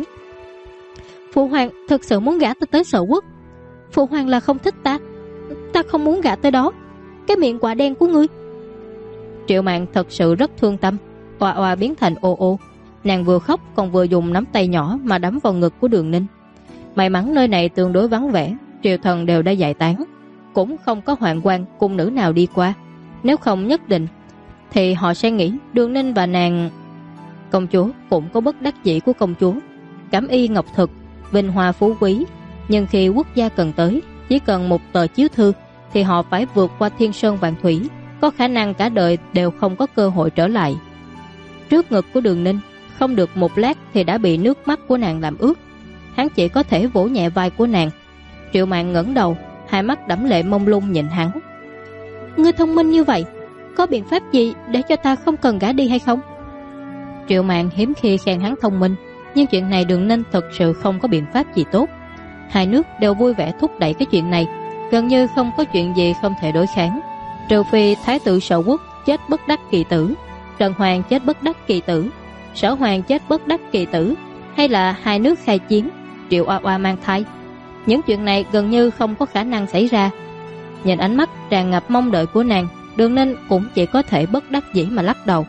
"Phụ hoàng thực sự muốn gả ta tới Sở Quốc. Phụ hoàng là không thích ta, ta không muốn gả tới đó. Cái miệng quả đen của ngươi." Triệu Mạn thật sự rất thương tâm, oa oa biến thành ô ô. Nàng vừa khóc còn vừa dùng nắm tay nhỏ mà đấm vào ngực của Đường Ninh. May mắn nơi này tương đối vắng vẻ, triều thần đều đã giải tán, cũng không có hoàng quan cung nữ nào đi qua. Nếu không nhất định thì họ sẽ nghĩ Đường Ninh và nàng. Công chúa cũng có bất đắc dĩ của công chúa, cẩm y ngọc thực, vinh hoa phú quý, nhưng khi quốc gia cần tới, chỉ cần một tờ chiếu thư thì họ phải vượt qua thiên sơn vạn thủy, có khả năng cả đời đều không có cơ hội trở lại. Trước ngực của Đường Ninh không được một lát thì đã bị nước mắt của nàng làm ướt. Hắn chỉ có thể vỗ nhẹ vai của nàng. Triệu Mạn ngẩng đầu, hai mắt đẫm lệ mông lung nhìn hắn: "Ngươi thông minh như vậy, có biện pháp gì để cho ta không cần gả đi hay không?" Triệu Mạn hiếm khi khen hắn thông minh, nhưng chuyện này Đường Ninh thật sự không có biện pháp gì tốt. Hai nước đều vui vẻ thúc đẩy cái chuyện này, gần như không có chuyện gì không thể đối kháng, trừ phi thái tử Sở Quốc chết bất đắc kỳ tử, Trần Hoàng chết bất đắc kỳ tử, Sở Hoàng chết bất đắc kỳ tử, hay là hai nước khai chiến, Triệu Oa Oa mang thai. Những chuyện này gần như không có khả năng xảy ra. Nhìn ánh mắt tràn ngập mong đợi của nàng, Đường Ninh cũng chỉ có thể bất đắc dĩ mà lắc đầu.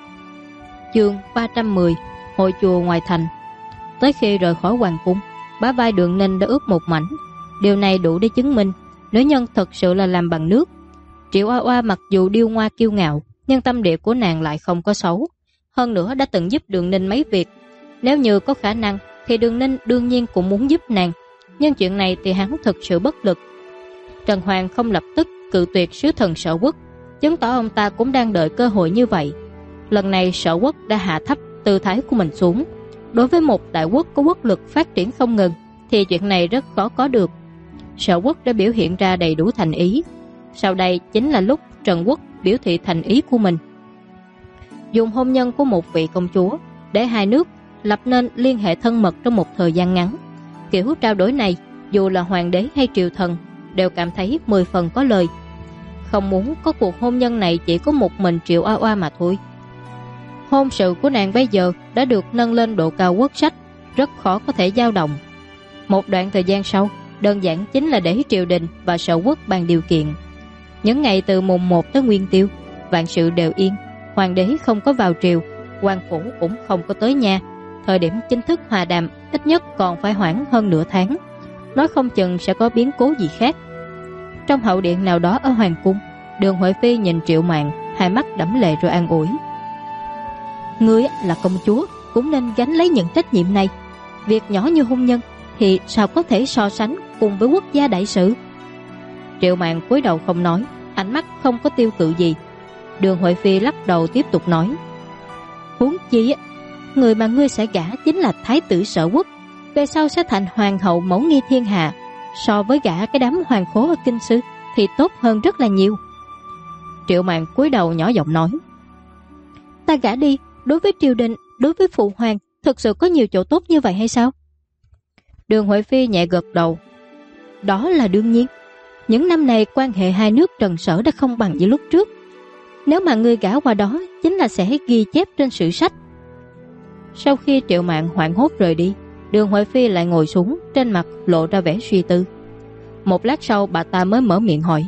Chương 310: Hội chùa ngoài thành. Tới khi rời khỏi hoàng cung, bả vai Đường Ninh đã ướt một mảnh. Điều này đủ để chứng minh nữ nhân thật sự là làm bằng nước. Triệu Oa Oa mặc dù điêu ngoa kiêu ngạo, nhưng tâm địa của nàng lại không có xấu. Hơn nữa đã từng giúp Đường Ninh mấy việc. Nếu như có khả năng thì Đường Ninh đương nhiên cũng muốn giúp nàng, nhưng chuyện này thì hắn thực sự bất lực. Trần Hoàng không lập tức cự tuyệt sứ thần Sở Quốc, chứng tỏ ông ta cũng đang đợi cơ hội như vậy. Lần này Sở Quốc đã hạ thấp tư thái của mình xuống. Đối với một đại quốc có quốc lực phát triển không ngừng thì chuyện này rất khó có được. Sở Quốc đã biểu hiện ra đầy đủ thành ý. Sau đây chính là lúc Trần Quốc biểu thị thành ý của mình, dùng hôn nhân của một vị công chúa để hai nước lập nên liên hệ thân mật trong một thời gian ngắn. Kiểu trao đổi này, dù là hoàng đế hay triều thần đều cảm thấy 10 phần có lời. Không muốn có cuộc hôn nhân này chỉ có một mình Triệu Oa Oa mà thôi. Hôn sự của nàng bây giờ đã được nâng lên độ cao quốc sách, rất khó có thể dao động. Một đoạn thời gian sau, đơn giản chính là để triều đình và Sở Quốc bàn điều kiện. Những ngày từ mùng 1 tới Nguyên Tiêu, vạn sự đều yên. Hoàng đế không có vào triều, quan phủ cũng không có tới nhà. Thời điểm chính thức hòa đàm ít nhất còn phải hoãn hơn nửa tháng, nói không chừng sẽ có biến cố gì khác. Trong hậu điện nào đó ở hoàng cung, Đường Huệ Phi nhìn Triệu Mạn, hai mắt đẫm lệ rồi an ủi: "Ngươi là công chúa, cũng nên gánh lấy những trách nhiệm này. Việc nhỏ như hôn nhân thì sao có thể so sánh cùng với quốc gia đại sự." Triệu Mạn cúi đầu không nói, ánh mắt không có tiêu cự gì. Đường Huệ Phi lắc đầu tiếp tục nói: "Huống chi người mà ngươi sẽ gả chính là thái tử Sở Quốc, về sau sẽ thành hoàng hậu mẫu nghi thiên hạ. So với gả cái đám hoàng khố ở kinh sư thì tốt hơn rất là nhiều." Triệu Mạn cúi đầu nhỏ giọng nói: "Ta gả đi, đối với triều đình, đối với phụ hoàng thực sự có nhiều chỗ tốt như vậy hay sao?" Đường Huệ Phi nhẹ gật đầu: "Đó là đương nhiên. Những năm này quan hệ hai nước Trần Sở đã không bằng như lúc trước. Nếu mà ngươi gả qua đó chính là sẽ ghi chép trên sử sách." Sau khi Triệu Mạn hoảng hốt rời đi, Đường Huệ Phi lại ngồi xuống, trên mặt lộ ra vẻ suy tư. Một lát sau bà ta mới mở miệng hỏi: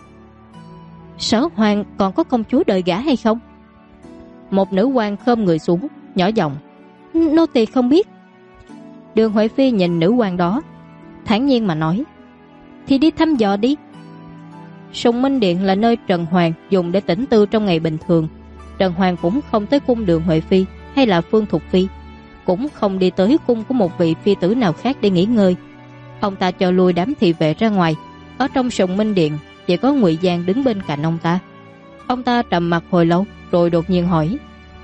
"Sở hoàng còn có công chúa đợi gả hay không?" Một nữ quan khom người xuống, nhỏ giọng: "Nô tỳ không biết." Đường Huệ Phi nhìn nữ quan đó, thản nhiên mà nói: "Thì đi thăm dò đi." Sùng Minh Điện là nơi Trần Hoàng dùng để tĩnh tư trong ngày bình thường. Trần Hoàng cũng không tới cung Đường Huệ Phi hay là Phương Thục Phi, cũng không đi tới cung của một vị phi tử nào khác để nghỉ ngơi. Ông ta cho lui đám thị vệ ra ngoài. Ở trong Sùng Minh Điện chỉ có Ngụy Giang đứng bên cạnh ông ta. Ông ta trầm mặc hồi lâu rồi đột nhiên hỏi: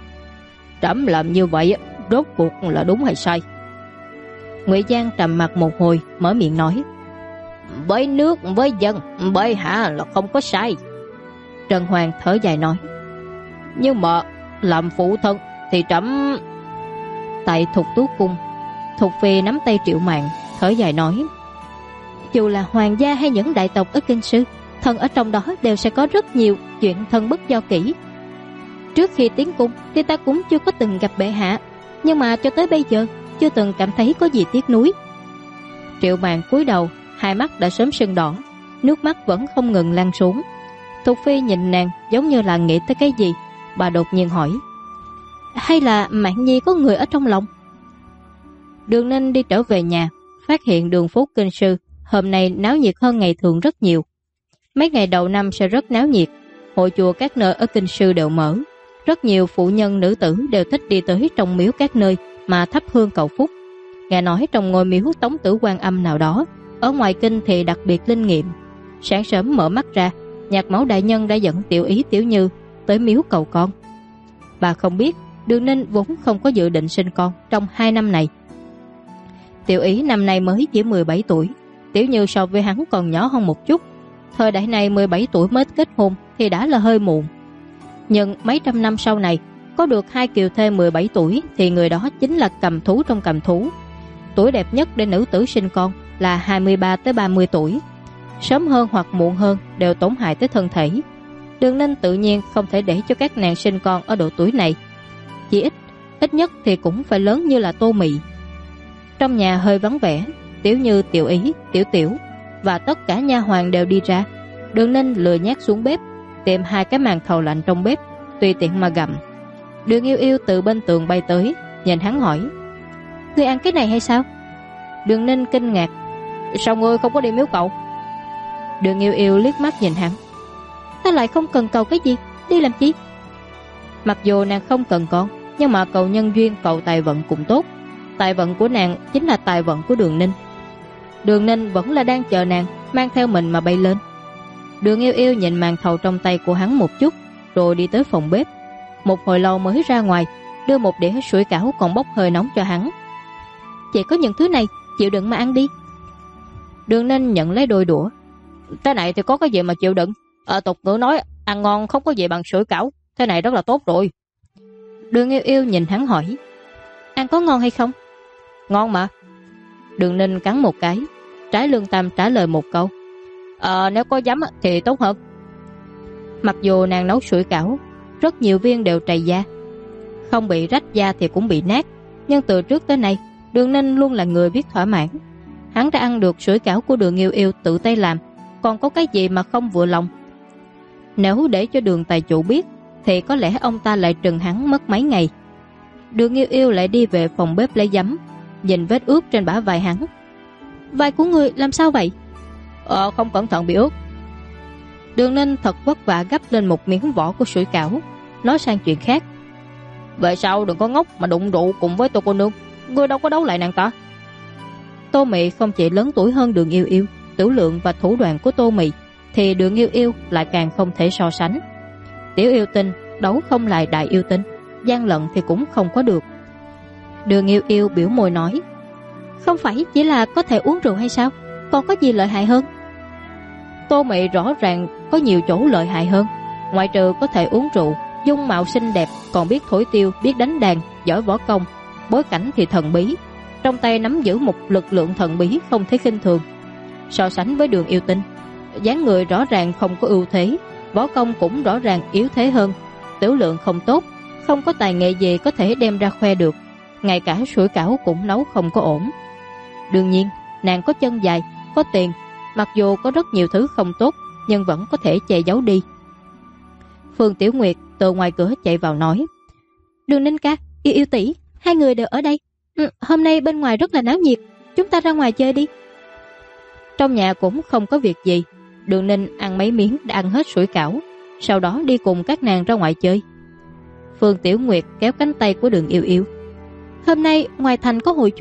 "Trẫm làm như vậy rốt cuộc là đúng hay sai?" Ngụy Giang trầm mặc một hồi mở miệng nói: "Với nước với dân, bệ hạ là không có sai." Trần Hoàng thở dài nói: "Nhưng mà làm phụ thân thì trẫm..." Tại Thục Tú Cung, Thục Phi nắm tay Triệu Mạn thở dài nói: "Dù là hoàng gia hay những đại tộc ở Kinh Sư, thần ở trong đó đều sẽ có rất nhiều chuyện thân bất do kỹ. Trước khi tiến cung thì ta cũng chưa có từng gặp bệ hạ, nhưng mà cho tới bây giờ chưa từng cảm thấy có gì tiếc nuối." Triệu Mạn cúi đầu, hai mắt đã sớm sưng đỏ, nước mắt vẫn không ngừng lan xuống. Thục Phi nhìn nàng giống như là nghĩ tới cái gì. Bà đột nhiên hỏi: "Hay là Mạn Nhi có người ở trong lòng?" Đường Ninh đi trở về nhà, phát hiện đường phố Kinh Sư hôm nay náo nhiệt hơn ngày thường rất nhiều. Mấy ngày đầu năm sẽ rất náo nhiệt, hội chùa các nơi ở Kinh Sư đều mở. Rất nhiều phụ nhân nữ tử đều thích đi tới trong miếu các nơi mà thắp hương cầu phúc. Nghe nói trong ngôi miếu Tống Tử Quan Âm nào đó ở ngoài kinh thì đặc biệt linh nghiệm. Sáng sớm mở mắt ra, Nhạc Mẫu đại nhân đã dẫn Tiểu Ý Tiểu Như tới miếu cầu con. Bà không biết Đường Ninh vốn không có dự định sinh con trong 2 năm này. Tiểu Ý năm nay mới chỉ 17 tuổi, Tiểu Như so với hắn còn nhỏ hơn một chút. Thời đại này 17 tuổi mới kết hôn thì đã là hơi muộn. Nhưng mấy trăm năm sau này, có được 2 kiều thê 17 tuổi thì người đó chính là cầm thú trong cầm thú. Tuổi đẹp nhất để nữ tử sinh con là 23 tới 30 tuổi. Sớm hơn hoặc muộn hơn đều tổn hại tới thân thể. Đường Ninh tự nhiên không thể để cho các nàng sinh con ở độ tuổi này. Chỉ ít nhất thì cũng phải lớn như là Tô Mị. Trong nhà hơi vắng vẻ, Tiểu Như, Tiểu Ý, Tiểu Tiểu và tất cả nha hoàn đều đi ra. Đường Ninh lười nhác xuống bếp, tìm 2 cái màn thầu lạnh trong bếp, tùy tiện mà gặm. Đường Yêu Yêu từ bên tường bay tới, nhìn hắn hỏi: "Ngươi ăn cái này hay sao?" Đường Ninh kinh ngạc: "Sao ngươi không có đi miếu cầu?" Đường Yêu Yêu liếc mắt nhìn hắn: "Ta lại không cần cầu cái gì, đi làm chi?" Mặc dù nàng không cần con, nhưng mà cầu nhân duyên, cầu tài vận cũng tốt. Tài vận của nàng chính là tài vận của Đường Ninh. Đường Ninh vẫn là đang chờ nàng mang theo mình mà bay lên. Đường Yêu Yêu nhìn màn thầu trong tay của hắn một chút, rồi đi tới phòng bếp. Một hồi lâu mới ra ngoài, đưa một đĩa sủi cảo còn bốc hơi nóng cho hắn. "Chỉ có những thứ này, chịu đựng mà ăn đi." Đường Ninh nhận lấy đôi đũa: "Thế này thì có cái gì mà chịu đựng? Tục ngữ nói ăn ngon không có gì bằng sủi cảo, thế này rất là tốt rồi." Đường Yêu Yêu nhìn hắn hỏi: "Ăn có ngon hay không?" "Ngon mà." Đường Ninh cắn một cái, trái lương tâm trả lời một câu: "Nếu có giấm thì tốt hơn." Mặc dù nàng nấu sủi cảo, rất nhiều viên đều trầy da, không bị rách da thì cũng bị nát. Nhưng từ trước tới nay, Đường Ninh luôn là người biết thỏa mãn. Hắn đã ăn được sủi cảo của Đường Yêu Yêu tự tay làm, còn có cái gì mà không vừa lòng. Nếu để cho Đường tài chủ biết thì có lẽ ông ta lại trừng hắn mất mấy ngày. Đường Yêu Yêu lại đi về phòng bếp lấy giấm, nhìn vết ướt trên bả vai hắn: "Vai của người làm sao vậy?" Không cẩn thận bị ướt." Đường Ninh thật vất vả gấp lên một miếng vỏ của sủi cảo, nói sang chuyện khác: "Về sau đừng có ngốc mà đụng rượu cùng với Tô cô nương, ngươi đâu có đấu lại nàng ta." Tô Mị không chỉ lớn tuổi hơn Đường Yêu Yêu, tiểu lượng và thủ đoạn của Tô Mị thì Đường Yêu Yêu lại càng không thể so sánh. Tiểu yêu tinh đấu không lại đại yêu tinh, gian lận thì cũng không có được. Đường Yêu Yêu biểu môi nói: "Không phải chỉ là có thể uống rượu hay sao, còn có gì lợi hại hơn?" Tô Mị rõ ràng có nhiều chỗ lợi hại hơn. Ngoại trừ có thể uống rượu, dung mạo xinh đẹp, còn biết thổi tiêu, biết đánh đàn, giỏi võ công, bối cảnh thì thần bí, trong tay nắm giữ một lực lượng thần bí không thể khinh thường. So sánh với Đường yêu tinh, dáng người rõ ràng không có ưu thế, võ công cũng rõ ràng yếu thế hơn, tiểu lượng không tốt, không có tài nghệ gì có thể đem ra khoe được, ngay cả sủi cảo cũng nấu không có ổn. Đương nhiên, nàng có chân dài, có tiền, mặc dù có rất nhiều thứ không tốt, nhưng vẫn có thể che giấu đi. Phương Tiểu Nguyệt từ ngoài cửa chạy vào nói: "Đường Ninh ca, Yêu Yêu tỷ, hai người đều ở đây. Hôm nay bên ngoài rất là náo nhiệt, chúng ta ra ngoài chơi đi." Trong nhà cũng không có việc gì, Đường Ninh ăn mấy miếng đã ăn hết sủi cảo, sau đó đi cùng các nàng ra ngoài chơi. Phương Tiểu Nguyệt kéo cánh tay của Đường Yêu Yêu: "Hôm nay ngoài thành có hội chùa,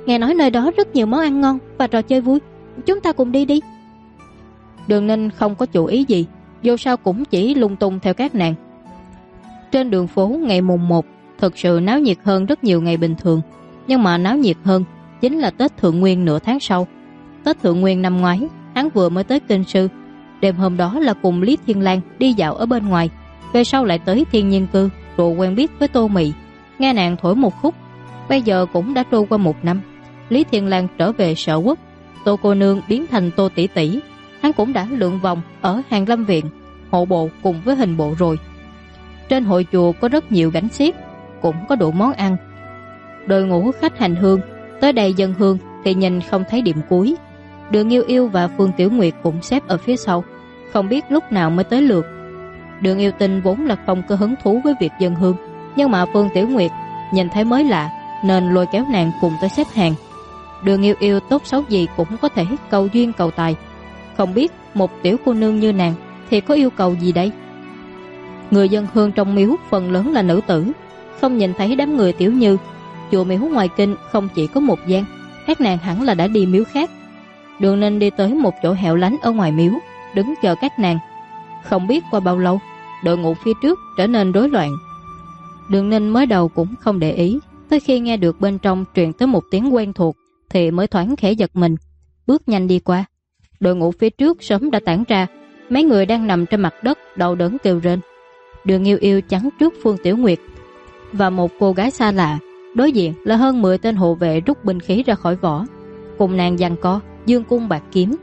Nghe nói nơi đó rất nhiều món ăn ngon và trò chơi vui, chúng ta cùng đi đi. Đường Ninh không có chủ ý gì, dù sao cũng chỉ lung tung theo các nàng. Trên đường phố ngày mùng 1 thực sự náo nhiệt hơn rất nhiều ngày bình thường, nhưng mà náo nhiệt hơn chính là Tết Thượng Nguyên nửa tháng sau. Tết Thượng Nguyên năm ngoái, hắn vừa mới tới Kinh Sư. Đêm hôm đó là cùng Lý Thiên Lang đi dạo ở bên ngoài, về sau lại tới Thiên Nhiên Cư rồi quen biết với Tô Mị, nghe nàng thổi một khúc. Bây giờ cũng đã trôi qua 1 năm, Lý Thiên Lang trở về Sở Quốc, Tô cô nương biến thành Tô tỷ tỷ, hắn cũng đã lượn vòng ở Hàn Lâm viện, hộ bộ cùng với hình bộ rồi. Trên hội chùa có rất nhiều gánh xiếc, cũng có đủ món ăn. Đội ngũ khách hành hương tới đây dân hương thì nhìn không thấy điểm cuối. Đường Yêu Yêu và Phương Tiểu Nguyệt cũng xếp ở phía sau, không biết lúc nào mới tới lượt. Đường Yêu Tinh vốn là không có hứng thú với việc dân hương, nhưng mà Phương Tiểu Nguyệt nhìn thấy mới lạ nên lôi kéo nàng cùng tới xếp hàng. Đường Yêu Yêu tốt xấu gì cũng có thể cầu duyên cầu tài, không biết một tiểu cô nương như nàng thì có yêu cầu gì đây. Người dân hương trong miếu phần lớn là nữ tử, không nhìn thấy đám người tiểu như. Chùa miếu ngoài kinh không chỉ có một gian, các nàng hẳn là đã đi miếu khác. Đường Ninh đi tới một chỗ hẻo lánh ở ngoài miếu, đứng chờ các nàng. Không biết qua bao lâu, đội ngũ phía trước trở nên rối loạn. Đường Ninh mới đầu cũng không để ý, tới khi nghe được bên trong truyền tới một tiếng quen thuộc thì mới thoáng khẽ giật mình, bước nhanh đi qua. Đội ngũ phía trước sớm đã tản ra, mấy người đang nằm trên mặt đất đau đớn kêu rên. Đường Yêu Yêu chắn trước Phương Tiểu Nguyệt và một cô gái xa lạ, đối diện là hơn 10 tên hộ vệ rút binh khí ra khỏi vỏ, cùng nàng giằng co dương cung bạc kiếm.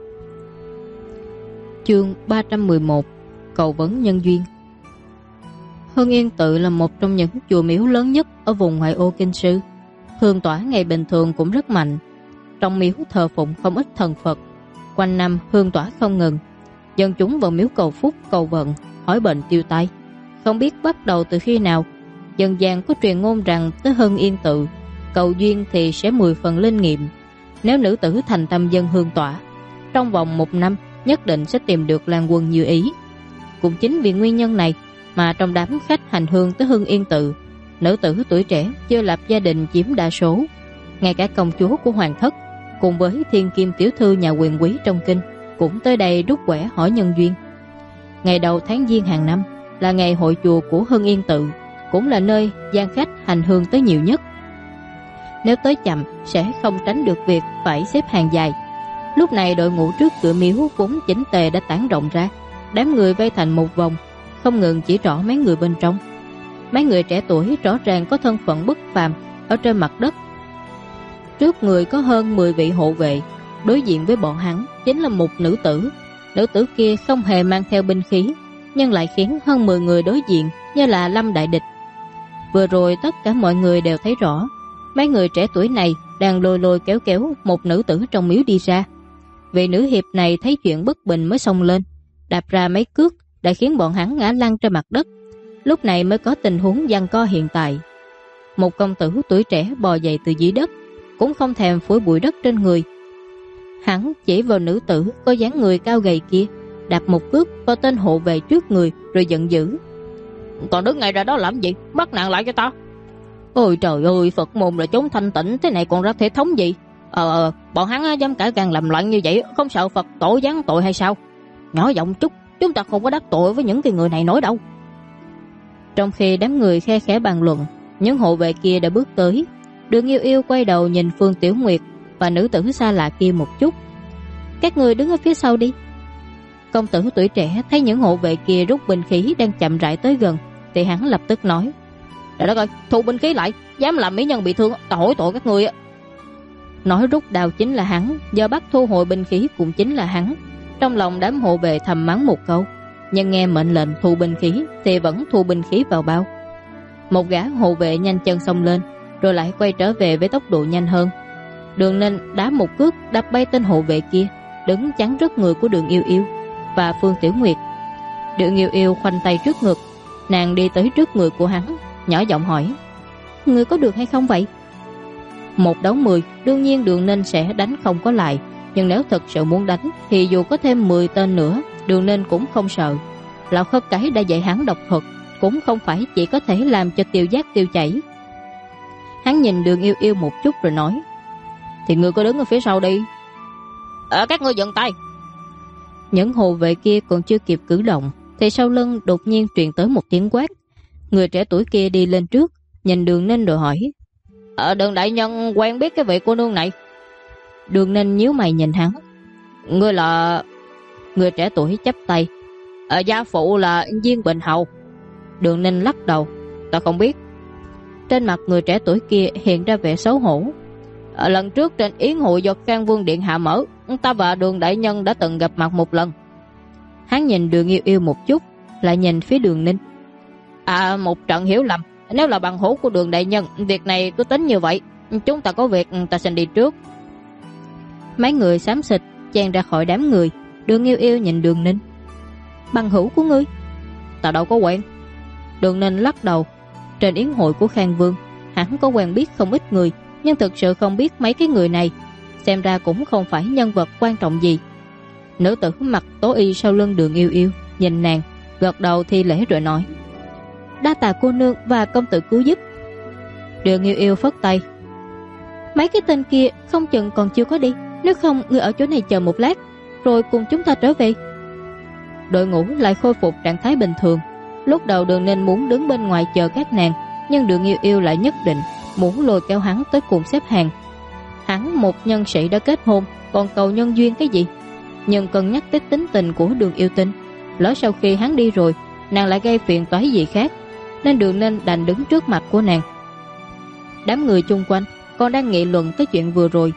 Chương 311 Cầu vấn nhân duyên. Hưng Yên Tự là một trong những chùa miếu lớn nhất ở vùng ngoại ô Kinh Sư. Hương tỏa ngày bình thường cũng rất mạnh, trong miếu thờ phụng không ít thần Phật, quanh năm hương tỏa không ngừng. Dân chúng vào miếu cầu phúc cầu vận, hỏi bệnh tiêu tai. Không biết bắt đầu từ khi nào, dân gian có truyền ngôn rằng tới Hưng Yên Tự cầu duyên thì sẽ 10 phần linh nghiệm. Nếu nữ tử thành tâm dân hương tỏa, trong vòng 1 năm nhất định sẽ tìm được lang quân như ý. Cũng chính vì nguyên nhân này mà trong đám khách hành hương tới Hưng Yên Tự, nữ tử tuổi trẻ chưa lập gia đình chiếm đa số. Ngay cả công chúa của hoàng thất cùng với thiên kim tiểu thư nhà quyền quý trong kinh cũng tới đây rút quẻ hỏi nhân duyên. Ngày đầu tháng Giêng hàng năm là ngày hội chùa của Hưng Yên Tự, cũng là nơi gian khách hành hương tới nhiều nhất. Nếu tới chậm sẽ không tránh được việc phải xếp hàng dài. Lúc này đội ngũ trước cửa miếu vốn chỉnh tề đã tản rộng ra, đám người vây thành một vòng, không ngừng chỉ trỏ mấy người bên trong. Mấy người trẻ tuổi rõ ràng có thân phận bất phàm ở trên mặt đất. Trước người có hơn 10 vị hộ vệ, đối diện với bọn hắn chính là một nữ tử. Nữ tử kia không hề mang theo binh khí, nhưng lại khiến hơn 10 người đối diện như là lâm đại địch. Vừa rồi tất cả mọi người đều thấy rõ, mấy người trẻ tuổi này đang lôi lôi kéo kéo một nữ tử trong miếu đi ra. Vị nữ hiệp này thấy chuyện bất bình mới xông lên, đạp ra mấy cước đã khiến bọn hắn ngã lăn trên mặt đất. Lúc này mới có tình huống giằng co hiện tại. Một công tử tuổi trẻ bò dậy từ dưới đất, cũng không thèm phủi bụi đất trên người. Hắn chỉ vào nữ tử có dáng người cao gầy kia, đạp một cước vào tên hộ vệ trước người rồi giận dữ: "Còn đứng ngay ra đó làm gì? Bắt nàng lại cho ta!" "Ôi trời ơi, Phật môn là chốn thanh tịnh, thế này còn ra thể thống gì? Bọn hắn dám cả gan làm loạn như vậy, không sợ Phật tổ giáng tội hay sao? Nhỏ giọng chút, chúng ta không có đắc tội với những cái người này nổi đâu." Trong khi đám người khe khẽ bàn luận, những hộ vệ kia đã bước tới. Đường Yêu Yêu quay đầu nhìn Phương Tiểu Nguyệt và nữ tử xa lạ kia một chút: "Các người đứng ở phía sau đi." Công tử tuổi trẻ thấy những hộ vệ kia rút binh khí đang chậm rãi tới gần thì hắn lập tức nói: "Trời đất ơi, thu binh khí lại, dám làm mỹ nhân bị thương, ta hỏi tội các ngươi." Nói rút đao chính là hắn, giờ bắt thu hồi binh khí cũng chính là hắn. Trong lòng đám hộ vệ thầm mắng một câu, nhưng nghe mệnh lệnh thu binh khí thì vẫn thu binh khí vào bao. Một gã hộ vệ nhanh chân xông lên, rồi lại quay trở về với tốc độ nhanh hơn. Đường Ninh đá một cước đập bay tên hộ vệ kia, đứng chắn trước người của Đường Yêu Yêu và Phương Tiểu Nguyệt. Đường Yêu Yêu khoanh tay trước ngực, nàng đi tới trước người của hắn, nhỏ giọng hỏi: "Ngươi có được hay không vậy?" 1 đấu 10, đương nhiên Đường Ninh sẽ đánh không có lại, nhưng nếu thật sự muốn đánh thì dù có thêm 10 tên nữa, Đường Ninh cũng không sợ. Lão Khất Cái đã dạy hắn độc thuật, cũng không phải chỉ có thể làm cho tiêu giác tiêu chảy. Hắn nhìn Đường Yêu Yêu một chút rồi nói: thì ngươi có đứng ở phía sau đi. Các ngươi dừng tay. Những hộ vệ kia còn chưa kịp cử động thì sau lưng đột nhiên truyền tới một tiếng quát. Người trẻ tuổi kia đi lên trước, nhìn Đường Ninh rồi hỏi: Đường đại nhân quen biết cái vị cô nương này? Đường Ninh nhíu mày nhìn hắn. Ngươi là... Người trẻ tuổi chắp tay: Gia phụ là Diên Bình Hầu. Đường Ninh lắc đầu: Ta không biết. Trên mặt người trẻ tuổi kia hiện ra vẻ xấu hổ. Lần trước trên yến hội do Khang Vương Điện Hạ mở, ta và Đường đại nhân đã từng gặp mặt một lần. Hắn nhìn Đường Yêu Yêu một chút, lại nhìn phía Đường Ninh. Một trận hiểu lầm. Nếu là bằng hữu của Đường đại nhân, việc này cứ tính như vậy. Chúng ta có việc, ta xin đi trước. Mấy người xám xịt chen ra khỏi đám người. Đường Yêu Yêu nhìn Đường Ninh. Bằng hữu của ngươi? Ta đâu có quen. Đường Ninh lắc đầu. Trên yến hội của Khang Vương, hắn có quen biết không ít người, nhưng thực sự không biết mấy cái người này. Xem ra cũng không phải nhân vật quan trọng gì. Nữ tử mặc tố y sau lưng Đường Yêu Yêu nhìn nàng, gật đầu thi lễ rồi nói: Đa tạ cô nương và công tử cứu giúp. Đường Yêu Yêu phất tay: Mấy cái tên kia không chừng còn chưa có đi. Nếu không, ngươi ở chỗ này chờ một lát, rồi cùng chúng ta trở về. Đội ngũ lại khôi phục trạng thái bình thường. Lúc đầu Đường Ninh muốn đứng bên ngoài chờ các nàng, nhưng Đường Yêu Yêu lại nhất định muốn lôi kéo hắn tới cùng xếp hàng. Hắn một nhân sĩ đã kết hôn, còn cầu nhân duyên cái gì? Nhưng cân nhắc tới tính tình của Đường Yêu Tinh, lỡ sau khi hắn đi rồi nàng lại gây phiền toái gì khác, nên Đường Ninh đành đứng trước mặt của nàng. Đám người chung quanh còn đang nghị luận cái chuyện vừa rồi.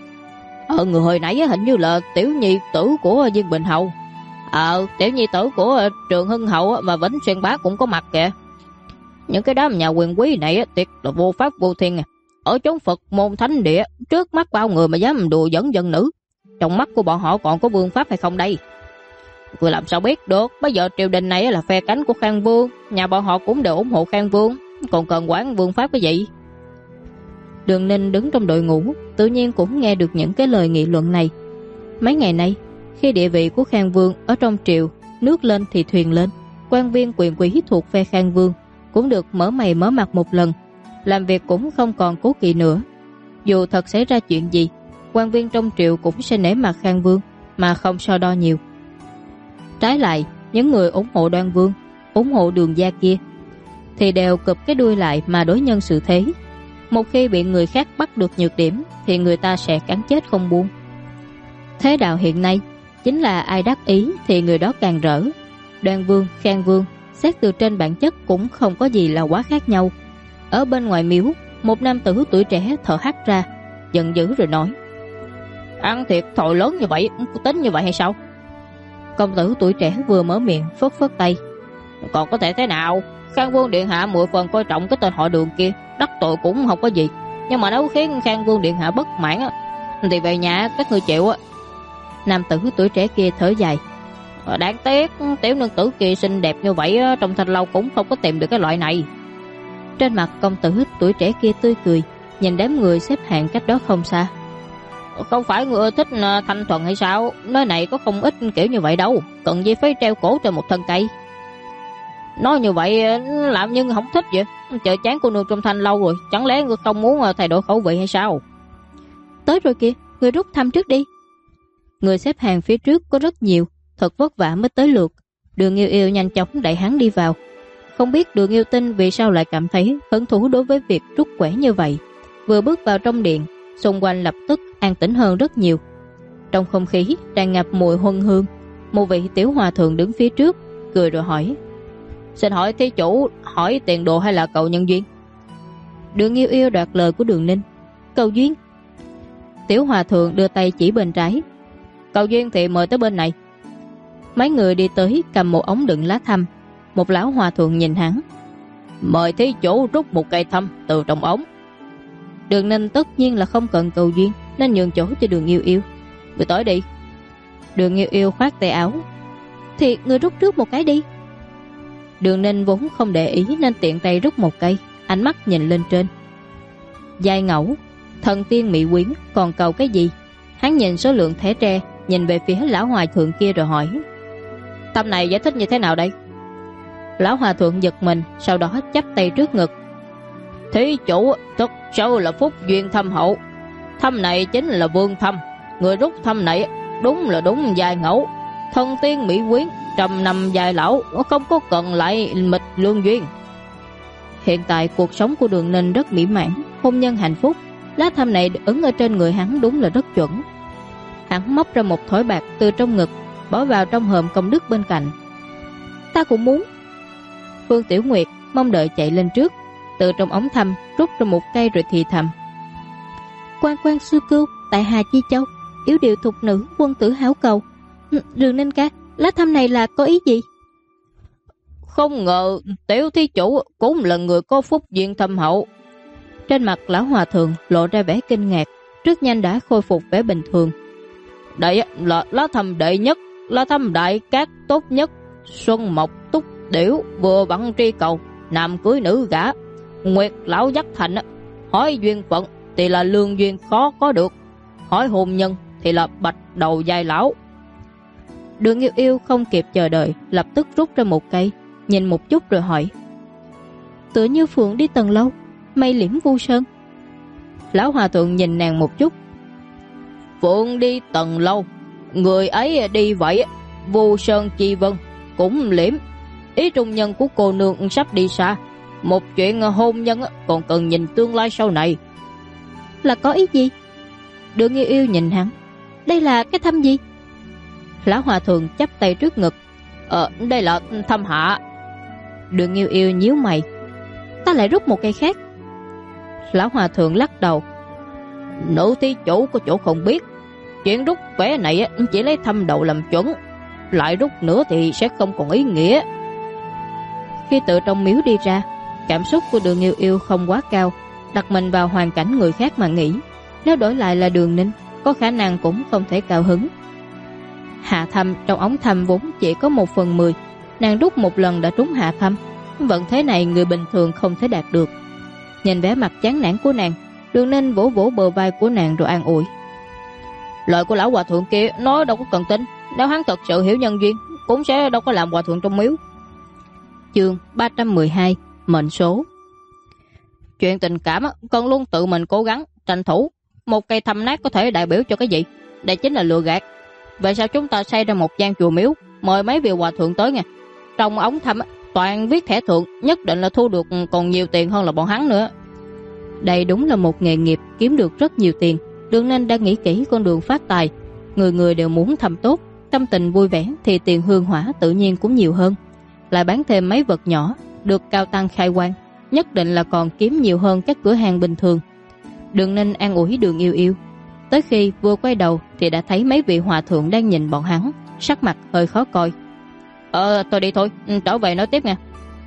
Người hồi nãy hình như là tiểu nhi tử của Diên Bình Hầu. Tiểu nhi tử của Trường Hưng Hậu và Vĩnh Xuyên Bá cũng có mặt kìa. Những cái đám nhà quyền quý này tuyệt là vô pháp vô thiên. Ở chốn Phật môn thánh địa, trước mắt bao người mà dám đùa dẫn dân nữ. Trong mắt của bọn họ còn có vương pháp hay không đây? Vừa làm sao biết được? Bây giờ triều đình này là phe cánh của Khang Vương, nhà bọn họ cũng đều ủng hộ Khang Vương, còn cần quản vương pháp cái gì? Đường Ninh đứng trong đội ngũ, tự nhiên cũng nghe được những cái lời nghị luận này. Mấy ngày nay, khi địa vị của Khang Vương ở trong triều nước lên thì thuyền lên, quan viên quyền quý thuộc phe Khang Vương cũng được mở mày mở mặt một lần, làm việc cũng không còn cố kỵ nữa. Dù thật xảy ra chuyện gì, quan viên trong triều cũng sẽ nể mặt Khang Vương mà không so đo nhiều. Trái lại, những người ủng hộ Đoan Vương, ủng hộ Đường gia kia thì đều cụp cái đuôi lại mà đối nhân xử thế. Một khi bị người khác bắt được nhược điểm thì người ta sẽ cắn chết không buông. Thế đạo hiện nay chính là ai đắc ý thì người đó càng rỡ. Đoan Vương, Khang Vương xét từ trên bản chất cũng không có gì là quá khác nhau. Ở bên ngoài miếu, một nam tử tuổi trẻ thở hắt ra, giận dữ rồi nói: Ăn thiệt thòi lớn như vậy, có tính như vậy hay sao? Công tử tuổi trẻ vừa mở miệng phất phất tay: Còn có thể thế nào? Khang Vương điện hạ 10 phần coi trọng cái tên họ Đường kia, đắc tội cũng không có gì. Nhưng mà nếu khiến Khang Vương điện hạ bất mãn thì về nhà các ngươi chịu. Nam tử tuổi trẻ kia thở dài: Đáng tiếc tiểu nương tử kia xinh đẹp như vậy, trong thanh lâu cũng không có tìm được cái loại này. Trên mặt công tử tuổi trẻ kia tươi cười, nhìn đám người xếp hàng cách đó không xa: Không phải người thích thanh thuần hay sao? Nơi này có không ít kiểu như vậy đâu, cần gì phải treo cổ trên một thân cây. Nói như vậy làm như không thích vậy. Chờ chán cô nương trong thanh lâu rồi, chẳng lẽ người không muốn thay đổi khẩu vị hay sao? Tới rồi kìa, người rút thăm trước đi. Người xếp hàng phía trước có rất nhiều, thật vất vả mới tới lượt. Đường Yêu Yêu nhanh chóng đẩy hắn đi vào. Không biết Đường Yêu Tinh vì sao lại cảm thấy hứng thú đối với việc rút quẻ như vậy. Vừa bước vào trong điện, xung quanh lập tức an tĩnh hơn rất nhiều. Trong không khí tràn ngập mùi huân hương. Một vị tiểu hòa thượng đứng phía trước, cười rồi hỏi: Xin hỏi thí chủ hỏi tiền đồ hay là cầu nhân duyên? Đường Yêu Yêu đoạt lời của Đường Ninh: Cầu duyên. Tiểu hòa thượng đưa tay chỉ bên trái: Cầu duyên thì mời tới bên này. Mấy người đi tới cầm một ống đựng lá thăm. Một lão hòa thượng nhìn hắn: Mời thí chủ rút một cây thăm từ trong ống. Đường Ninh tất nhiên là không cần cầu duyên, nên nhường chỗ cho Đường Yêu Yêu: Người tới đi. Đường Yêu Yêu khoát tay áo: Thì người rút trước một cái đi. Đường Ninh vốn không để ý nên tiện tay rút một cây, ánh mắt nhìn lên trên. Giai ngẫu, thần tiên mỹ quyến, còn cầu cái gì? Hắn nhìn số lượng thẻ tre, nhìn về phía lão hòa thượng kia rồi hỏi: Tâm này giải thích như thế nào đây? Lão hòa thượng giật mình, sau đó chắp tay trước ngực: Thí chủ thật sự là phúc duyên thâm hậu. Thăm này chính là Vương Thăm. Người rút thăm này đúng là đúng dài ngẫu, thân tiên mỹ quyến, trăm năm dài lão, không có cần lại mịch lương duyên. Hiện tại cuộc sống của Đường Ninh rất mỹ mãn, hôn nhân hạnh phúc. Lá thăm này ứng ở trên người hắn đúng là rất chuẩn. Hắn móc ra một thỏi bạc từ trong ngực, bỏ vào trong hòm công đức bên cạnh. Ta cũng muốn. Phương Tiểu Nguyệt mong đợi chạy lên trước, từ trong ống thăm rút ra một cây rồi thì thầm: Quan quan sư cưu, tại Hà Chi Châu, yếu điệu thục nữ, quân tử hảo cầu. Đường Ninh ca, lá thăm này là có ý gì? Không ngờ tiểu thí chủ cũng là người có phúc duyên thâm hậu. Trên mặt lão hòa thượng lộ ra vẻ kinh ngạc, rất nhanh đã khôi phục vẻ bình thường. Đây là lá thăm đệ nhất, lá thăm đại cát tốt nhất, xuân mộc túc điểu, vừa bắn tri cầu, nam cưới nữ gả, nguyệt lão dắt thành. Hỏi duyên phận thì là lương duyên khó có được, hỏi hôn nhân thì là bạch đầu dài lão. Đường Yêu Yêu không kịp chờ đợi, lập tức rút ra một cây, nhìn một chút rồi hỏi: Tựa như phượng đi tầng lâu, mây liễm vu sơn. Lão hòa thượng nhìn nàng một chút. Phượng đi tầng lâu, người ấy đi vậy, vu sơn chi vân cũng liễm. Ý trung nhân của cô nương sắp đi xa, một chuyện hôn nhân còn cần nhìn tương lai sau này. Là có ý gì? Đường Yêu Yêu nhìn hắn. Đây là cái thăm gì? Lão hòa thượng chắp tay trước ngực. Đây là thăm hạ. Đường Yêu Yêu nhíu mày. Ta lại rút một cây khác. Lão hòa thượng lắc đầu. Nữ thí chủ có chỗ không biết, chuyện rút vé này chỉ lấy thăm đầu làm chuẩn, lại rút nữa thì sẽ không còn ý nghĩa. Khi tự trong miếu đi ra, cảm xúc của Đường Yêu Yêu không quá cao, đặt mình vào hoàn cảnh người khác mà nghĩ. Nếu đổi lại là Đường Ninh, có khả năng cũng không thể cao hứng. Hạ thăm trong ống thăm vốn chỉ có 1/10, nàng rút một lần đã trúng hạ thăm. Vận thế này người bình thường không thể đạt được. Nhìn vẻ mặt chán nản của nàng, Đường Ninh vỗ vỗ bờ vai của nàng rồi an ủi. Lời của lão hòa thượng kia nói đâu có cần tin, nếu hắn thật sự hiểu nhân duyên cũng sẽ đâu có làm hòa thượng trong miếu. Chương 312 Mệnh số. Chuyện tình cảm cần luôn tự mình cố gắng tranh thủ. Một cây thăm nát có thể đại biểu cho cái gì? Đây chính là lừa gạt. Vậy sao chúng ta xây ra một gian chùa miếu, mời mấy vị hòa thượng tới nha. Trong ống thăm toàn viết thẻ thượng, nhất định là thu được còn nhiều tiền hơn là bọn hắn nữa. Đây đúng là một nghề nghiệp kiếm được rất nhiều tiền. Đường Ninh đã nghĩ kỹ con đường phát tài. Người người đều muốn thăm tốt, tâm tình vui vẻ thì tiền hương hỏa tự nhiên cũng nhiều hơn. Lại bán thêm mấy vật nhỏ, được cao tăng khai quang, nhất định là còn kiếm nhiều hơn các cửa hàng bình thường. Đường Ninh an ủi Đường Yêu Yêu. Tới khi vừa quay đầu thì đã thấy mấy vị hòa thượng đang nhìn bọn hắn, sắc mặt hơi khó coi. Tôi đi thôi, trở về nói tiếp nha.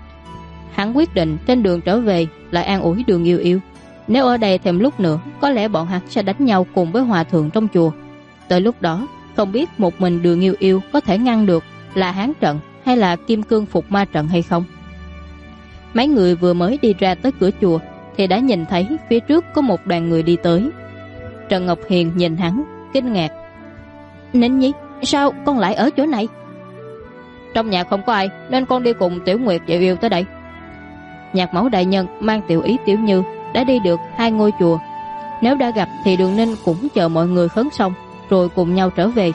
Hắn quyết định trên đường trở về lại an ủi Đường Yêu Yêu. Nếu ở đây thêm lúc nữa, có lẽ bọn hắn sẽ đánh nhau cùng với hòa thượng trong chùa. Tới lúc đó, không biết một mình Đường Yêu Yêu có thể ngăn được là hán trận hay là kim cương phục ma trận hay không. Mấy người vừa mới đi ra tới cửa chùa thì đã nhìn thấy phía trước có một đoàn người đi tới. Trần Ngọc Hiền nhìn hắn, kinh ngạc. Ninh Nhi, sao con lại ở chỗ này? Trong nhà không có ai nên con đi cùng Tiểu Nguyệt Diệu Yêu tới đây. Nhạc mẫu đại nhân mang Tiểu Ý Tiểu Như đã đi được 2 ngôi chùa. Nếu đã gặp thì Đường Ninh cũng chờ mọi người khấn xong rồi cùng nhau trở về.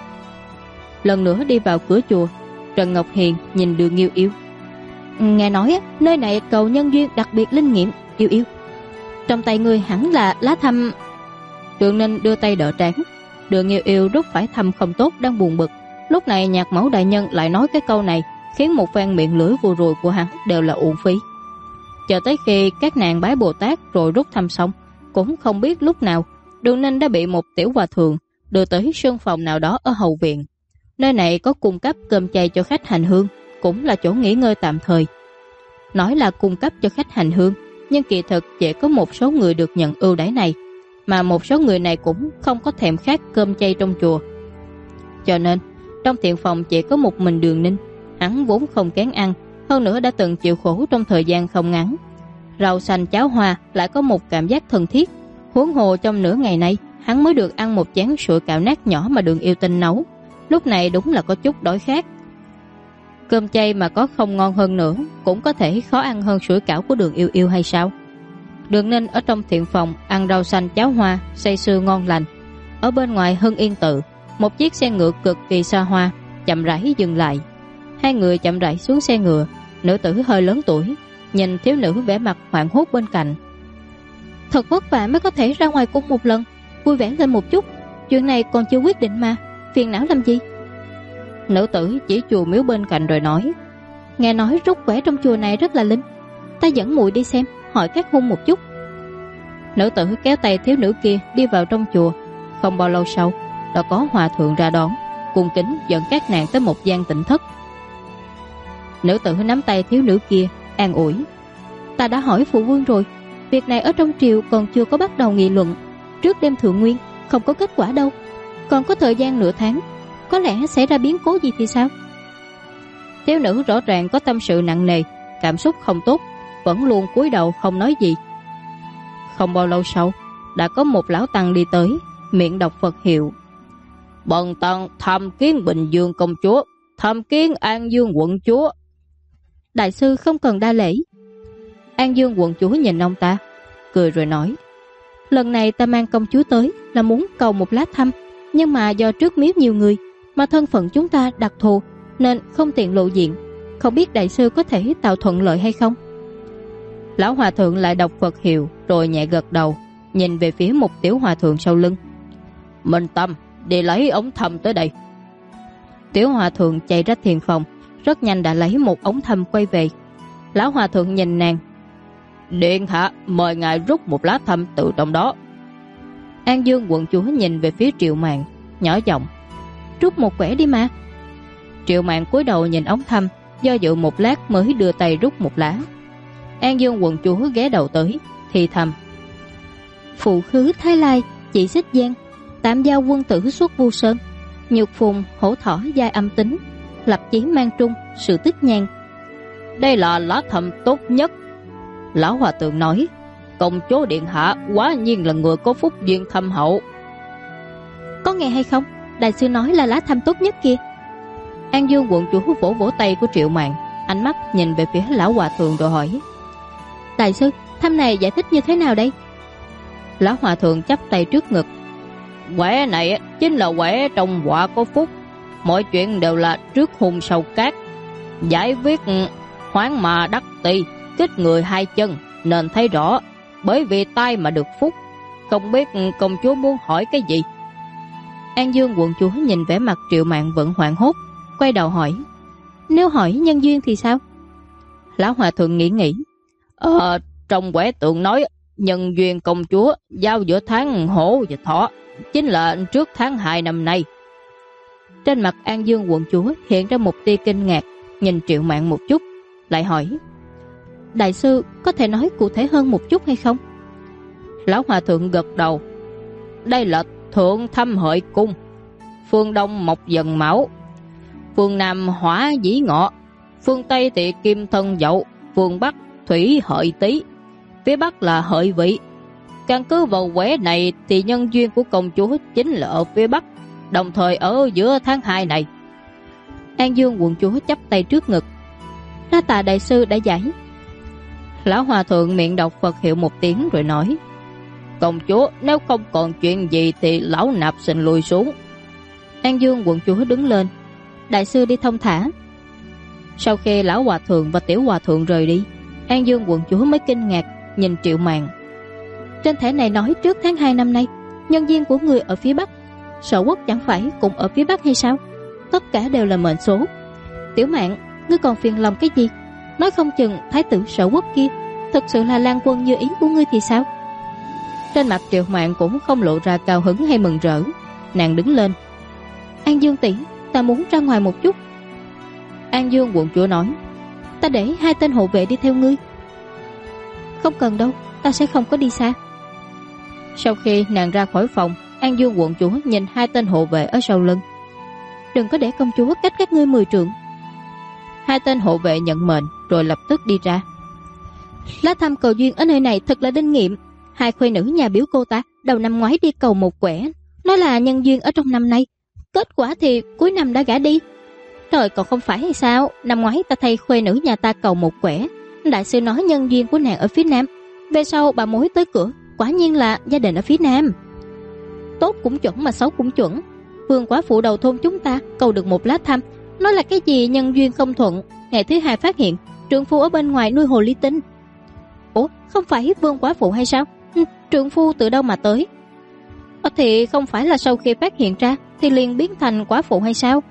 Lần nữa đi vào cửa chùa, Trần Ngọc Hiền nhìn Đường Yêu Yêu. Nghe nói nơi này cầu nhân duyên đặc biệt linh nghiệm. Yêu Yêu, trong tay ngươi hẳn là lá thăm. Đường Ninh đưa tay đỡ trán. Đường Yêu Yêu rút phải thăm không tốt đang buồn bực. Lúc này nhạc mẫu đại nhân lại nói cái câu này, khiến một phen miệng lưỡi vừa rồi của hắn đều là uổng phí. Chờ tới khi các nàng bái Bồ Tát rồi rút thăm xong, cũng không biết lúc nào Đường Ninh đã bị một tiểu hòa thượng đưa tới sân phòng nào đó ở hậu viện. Nơi này có cung cấp cơm chay cho khách hành hương, cũng là chỗ nghỉ ngơi tạm thời. Nói là cung cấp cho khách hành hương, nhưng kỳ thực chỉ có một số người được nhận ưu đãi này, mà một số người này cũng không có thèm khát cơm chay trong chùa. Cho nên trong thiện phòng chỉ có một mình Đường Ninh. Hắn vốn không kén ăn, hơn nữa đã từng chịu khổ trong thời gian không ngắn. Rau xanh cháo hoa lại có một cảm giác thân thiết. Huống hồ trong nửa ngày nay hắn mới được ăn một chén sủi cảo nát nhỏ mà Đường Yêu Tinh nấu. Lúc này đúng là có chút đói khát. Cơm chay mà có không ngon hơn nữa, cũng có thể khó ăn hơn sủi cảo của Đường Yêu Yêu hay sao? Đường Ninh ở trong thiện phòng ăn rau xanh cháo hoa, say sưa ngon lành. Ở bên ngoài Hưng Yên Tự, một chiếc xe ngựa cực kỳ xa hoa chậm rãi dừng lại. Hai người chậm rãi xuống xe ngựa. Nữ tử hơi lớn tuổi nhìn thiếu nữ vẻ mặt hoảng hốt bên cạnh. Thật vất vả mới có thể ra ngoài cung một lần, vui vẻ lên một chút. Chuyện này còn chưa quyết định mà, phiền não làm gì? Nữ tử chỉ chùa miếu bên cạnh rồi nói, nghe nói rút quẻ trong chùa này rất là linh, ta dẫn muội đi xem, hỏi các hung một chút. Nữ tử kéo tay thiếu nữ kia đi vào trong chùa. Không bao lâu sau đã có hòa thượng ra đón, cung kính dẫn các nàng tới một gian tịnh thất. Nữ tử nắm tay thiếu nữ kia an ủi, ta đã hỏi phụ vương rồi, việc này ở trong triều còn chưa có bắt đầu nghị luận. Trước đêm thượng nguyên không có kết quả đâu, còn có thời gian nửa tháng, có lẽ xảy ra biến cố gì thì sao? Thiếu nữ rõ ràng có tâm sự nặng nề, cảm xúc không tốt, vẫn luôn cúi đầu không nói gì. Không bao lâu sau đã có một lão tăng đi tới, miệng đọc Phật hiệu. Bần tăng tham kiến Bình Dương công chúa, tham kiến An Dương quận chúa. Đại sư không cần đa lễ. An Dương quận chúa nhìn ông ta, cười rồi nói, lần này ta mang công chúa tới là muốn cầu một lá thăm, nhưng mà do trước miếu nhiều người, mà thân phận chúng ta đặc thù nên không tiện lộ diện, không biết đại sư có thể tạo thuận lợi hay không? Lão hòa thượng lại đọc Phật hiệu rồi nhẹ gật đầu, nhìn về phía một tiểu hòa thượng sau lưng. Minh Tâm, đi lấy ống thăm tới đây. Tiểu hòa thượng chạy ra thiền phòng, rất nhanh đã lấy một ống thăm quay về. Lão hòa thượng nhìn nàng, điện hạ mời ngài rút một lá thăm từ trong đó. An Dương quận chúa nhìn về phía Triệu Mạn, nhỏ giọng, rút một quẻ đi mà. Triệu Mạn cúi đầu nhìn ống thăm, do dự một lát mới đưa tay rút một lá. An Dương quận chúa ghé đầu tới, thì thầm, phụ khứ Thái Lai, chỉ xích giang, tạm giao quân tử xuất Vu Sơn, nhược phùng hổ thỏ giai âm tính, lập chí mang trung, sự tích nhàn. Đây là lá thăm tốt nhất. Lão hòa thượng nói, công chúa điện hạ quá nhiên là người có phúc duyên thâm hậu. Có nghe hay không? Đại sư nói là lá thăm tốt nhất kia. An Dương quận chúa vỗ vỗ tay của Triệu Mạn, ánh mắt nhìn về phía lão hòa thượng rồi hỏi, đại sư, thăm này giải thích như thế nào đây? Lão hòa thượng chắp tay trước ngực, quẻ này chính là quẻ trong họa có phúc, mọi chuyện đều là trước hung sau cát, giải viết hoáng mà đắc tỳ, kích người hai chân, nên thấy rõ, bởi vì tai mà được phúc. Không biết công chúa muốn hỏi cái gì? An Dương quận chúa nhìn vẻ mặt Triệu Mạn vẫn hoảng hốt, quay đầu hỏi, nếu hỏi nhân duyên thì sao? Lão hòa thượng nghĩ, trong quẻ tượng nói nhân duyên công chúa giao giữa tháng hổ và thỏ, chính là trước tháng 2 năm nay. Trên mặt An Dương quận chúa hiện ra một tia kinh ngạc, nhìn Triệu Mạn một chút, lại hỏi, đại sư có thể nói cụ thể hơn một chút hay không? Lão hòa thượng gật đầu, đây là thượng thăm hợi cung, phương đông mộc dần mão, phương nam hỏa dĩ ngọ, phương tây thì kim thân dậu, phương bắc thủy hợi tý, phía bắc là hợi vị. Căn cứ vào quẻ này thì nhân duyên của công chúa chính là ở phía bắc, đồng thời ở giữa tháng 2 này. An Dương quận chúa chắp tay trước ngực, đa tạ đại sư đã giải. Lão hòa thượng miệng đọc Phật hiệu một tiếng rồi nói, công chúa nếu không còn chuyện gì thì lão nạp xin lùi xuống. An Dương quận chúa đứng lên, đại sư đi thông thả. Sau khi lão hòa thượng và tiểu hòa thượng rời đi, An Dương quận chúa mới kinh ngạc nhìn Triệu Mạn. Trên thẻ này nói trước tháng 2 năm nay, nhân duyên của người ở phía bắc, Sở Quốc chẳng phải cũng ở phía bắc hay sao? Tất cả đều là mệnh số. Tiểu Mạn, ngươi còn phiền lòng cái gì? Nói không chừng thái tử Sở Quốc kia thực sự là lang quân như ý của ngươi thì sao? Trên mặt Triệu Mạn cũng không lộ ra cao hứng hay mừng rỡ. Nàng đứng lên, An Dương tỷ, ta muốn ra ngoài một chút. An Dương quận chúa nói, ta để 2 tên hộ vệ đi theo ngươi. Không cần đâu, ta sẽ không có đi xa. Sau khi nàng ra khỏi phòng, An Dương quận chúa nhìn 2 tên hộ vệ ở sau lưng, đừng có để công chúa cách các ngươi 10 trượng. 2 tên hộ vệ nhận mệnh rồi lập tức đi ra. Lá thăm cầu duyên ở nơi này thật là linh nghiệm. 2 khuê nữ nhà biểu cô ta đầu năm ngoái đi cầu một quẻ, nói là nhân duyên ở trong năm nay, kết quả thì cuối năm đã gả đi. Trời, còn không phải hay sao? Năm ngoái ta thay khuê nữ nhà ta cầu một quẻ, đại sư nói nhân duyên của nàng ở phía nam, Về sau bà mối tới cửa, quả nhiên là gia đình ở phía nam. Tốt cũng chuẩn mà xấu cũng chuẩn. Vương quả phụ đầu thôn chúng ta cầu được một lá thăm, nói là cái gì nhân duyên không thuận, ngày thứ hai phát hiện trượng phu ở bên ngoài nuôi hồ ly tinh. Ủa, không phải vương quả phụ hay sao? Trượng phu từ đâu mà tới? Thì không phải là sau khi phát hiện ra thì liền biến thành quả phụ hay sao?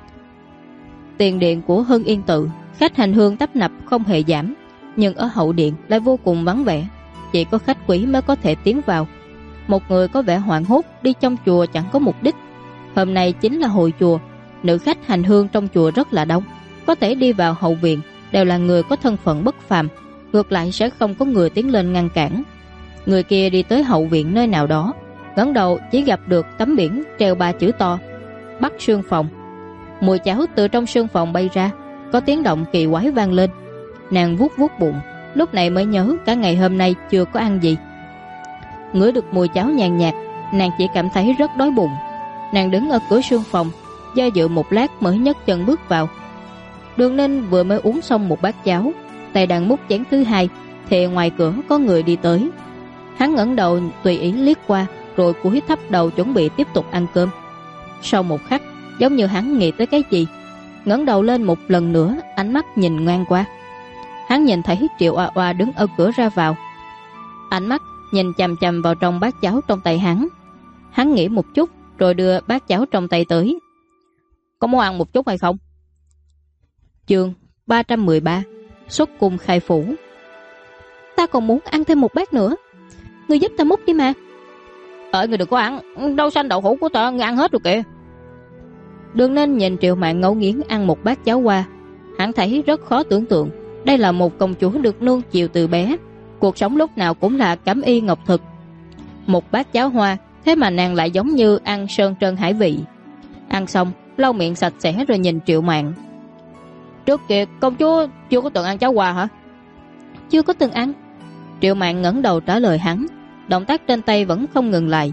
Tiền điện của Hưng Yên Tự, khách hành hương tấp nập không hề giảm, nhưng ở hậu điện lại vô cùng vắng vẻ, chỉ có khách quý mới có thể tiến vào. Một người có vẻ hoảng hốt đi trong chùa chẳng có mục đích. Hôm nay chính là hội chùa, nữ khách hành hương trong chùa rất là đông, có thể đi vào hậu viện đều là người có thân phận bất phàm, ngược lại sẽ không có người tiến lên ngăn cản. Người kia đi tới hậu viện nơi nào đó, ngẩng đầu chỉ gặp được tấm biển treo 3 chữ to: Bắc Sương Phòng. Mùi cháo từ trong sương phòng bay ra, có tiếng động kỳ quái vang lên. Nàng vuốt vuốt bụng, lúc này mới nhớ cả ngày hôm nay chưa có ăn gì. Ngửi được mùi cháo nhàn nhạt, nàng chỉ cảm thấy rất đói bụng. Nàng đứng ở cửa sương phòng, do dự một lát mới nhấc chân bước vào. Đường Ninh vừa mới uống xong một bát cháo, tay đang múc chén thứ hai, thì ngoài cửa có người đi tới. Hắn ngẩng đầu tùy ý liếc qua, rồi cúi thấp đầu chuẩn bị tiếp tục ăn cơm. Sau một khắc, giống như hắn nghĩ tới cái gì, ngẩng đầu lên một lần nữa, ánh mắt nhìn ngang qua. Hắn nhìn thấy Triệu Oa Oa đứng ở cửa ra vào, ánh mắt nhìn chằm chằm vào trong bát cháo trong tay hắn. Hắn nghĩ một chút rồi đưa bát cháo trong tay tới. Có muốn ăn một chút hay không? Chương 313 Xuất cung khai phủ. Ta còn muốn ăn thêm một bát nữa, ngươi giúp ta múc đi mà. Người đừng có ăn, rau xanh đậu hũ của ta ngươi ăn hết rồi kìa. Đường Ninh nhìn Triệu Mạn ngấu nghiến ăn một bát cháo hoa, hắn thấy rất khó tưởng tượng. Đây là một công chúa được nuông chiều từ bé, cuộc sống lúc nào cũng là cẩm y ngọc thực. Một bát cháo hoa, thế mà nàng lại giống như ăn sơn trân hải vị. Ăn xong, lau miệng sạch sẽ rồi nhìn Triệu Mạn. Trước kia công chúa chưa có từng ăn cháo hoa hả? Chưa có từng ăn. Triệu Mạn ngẩng đầu trả lời hắn, động tác trên tay vẫn không ngừng lại.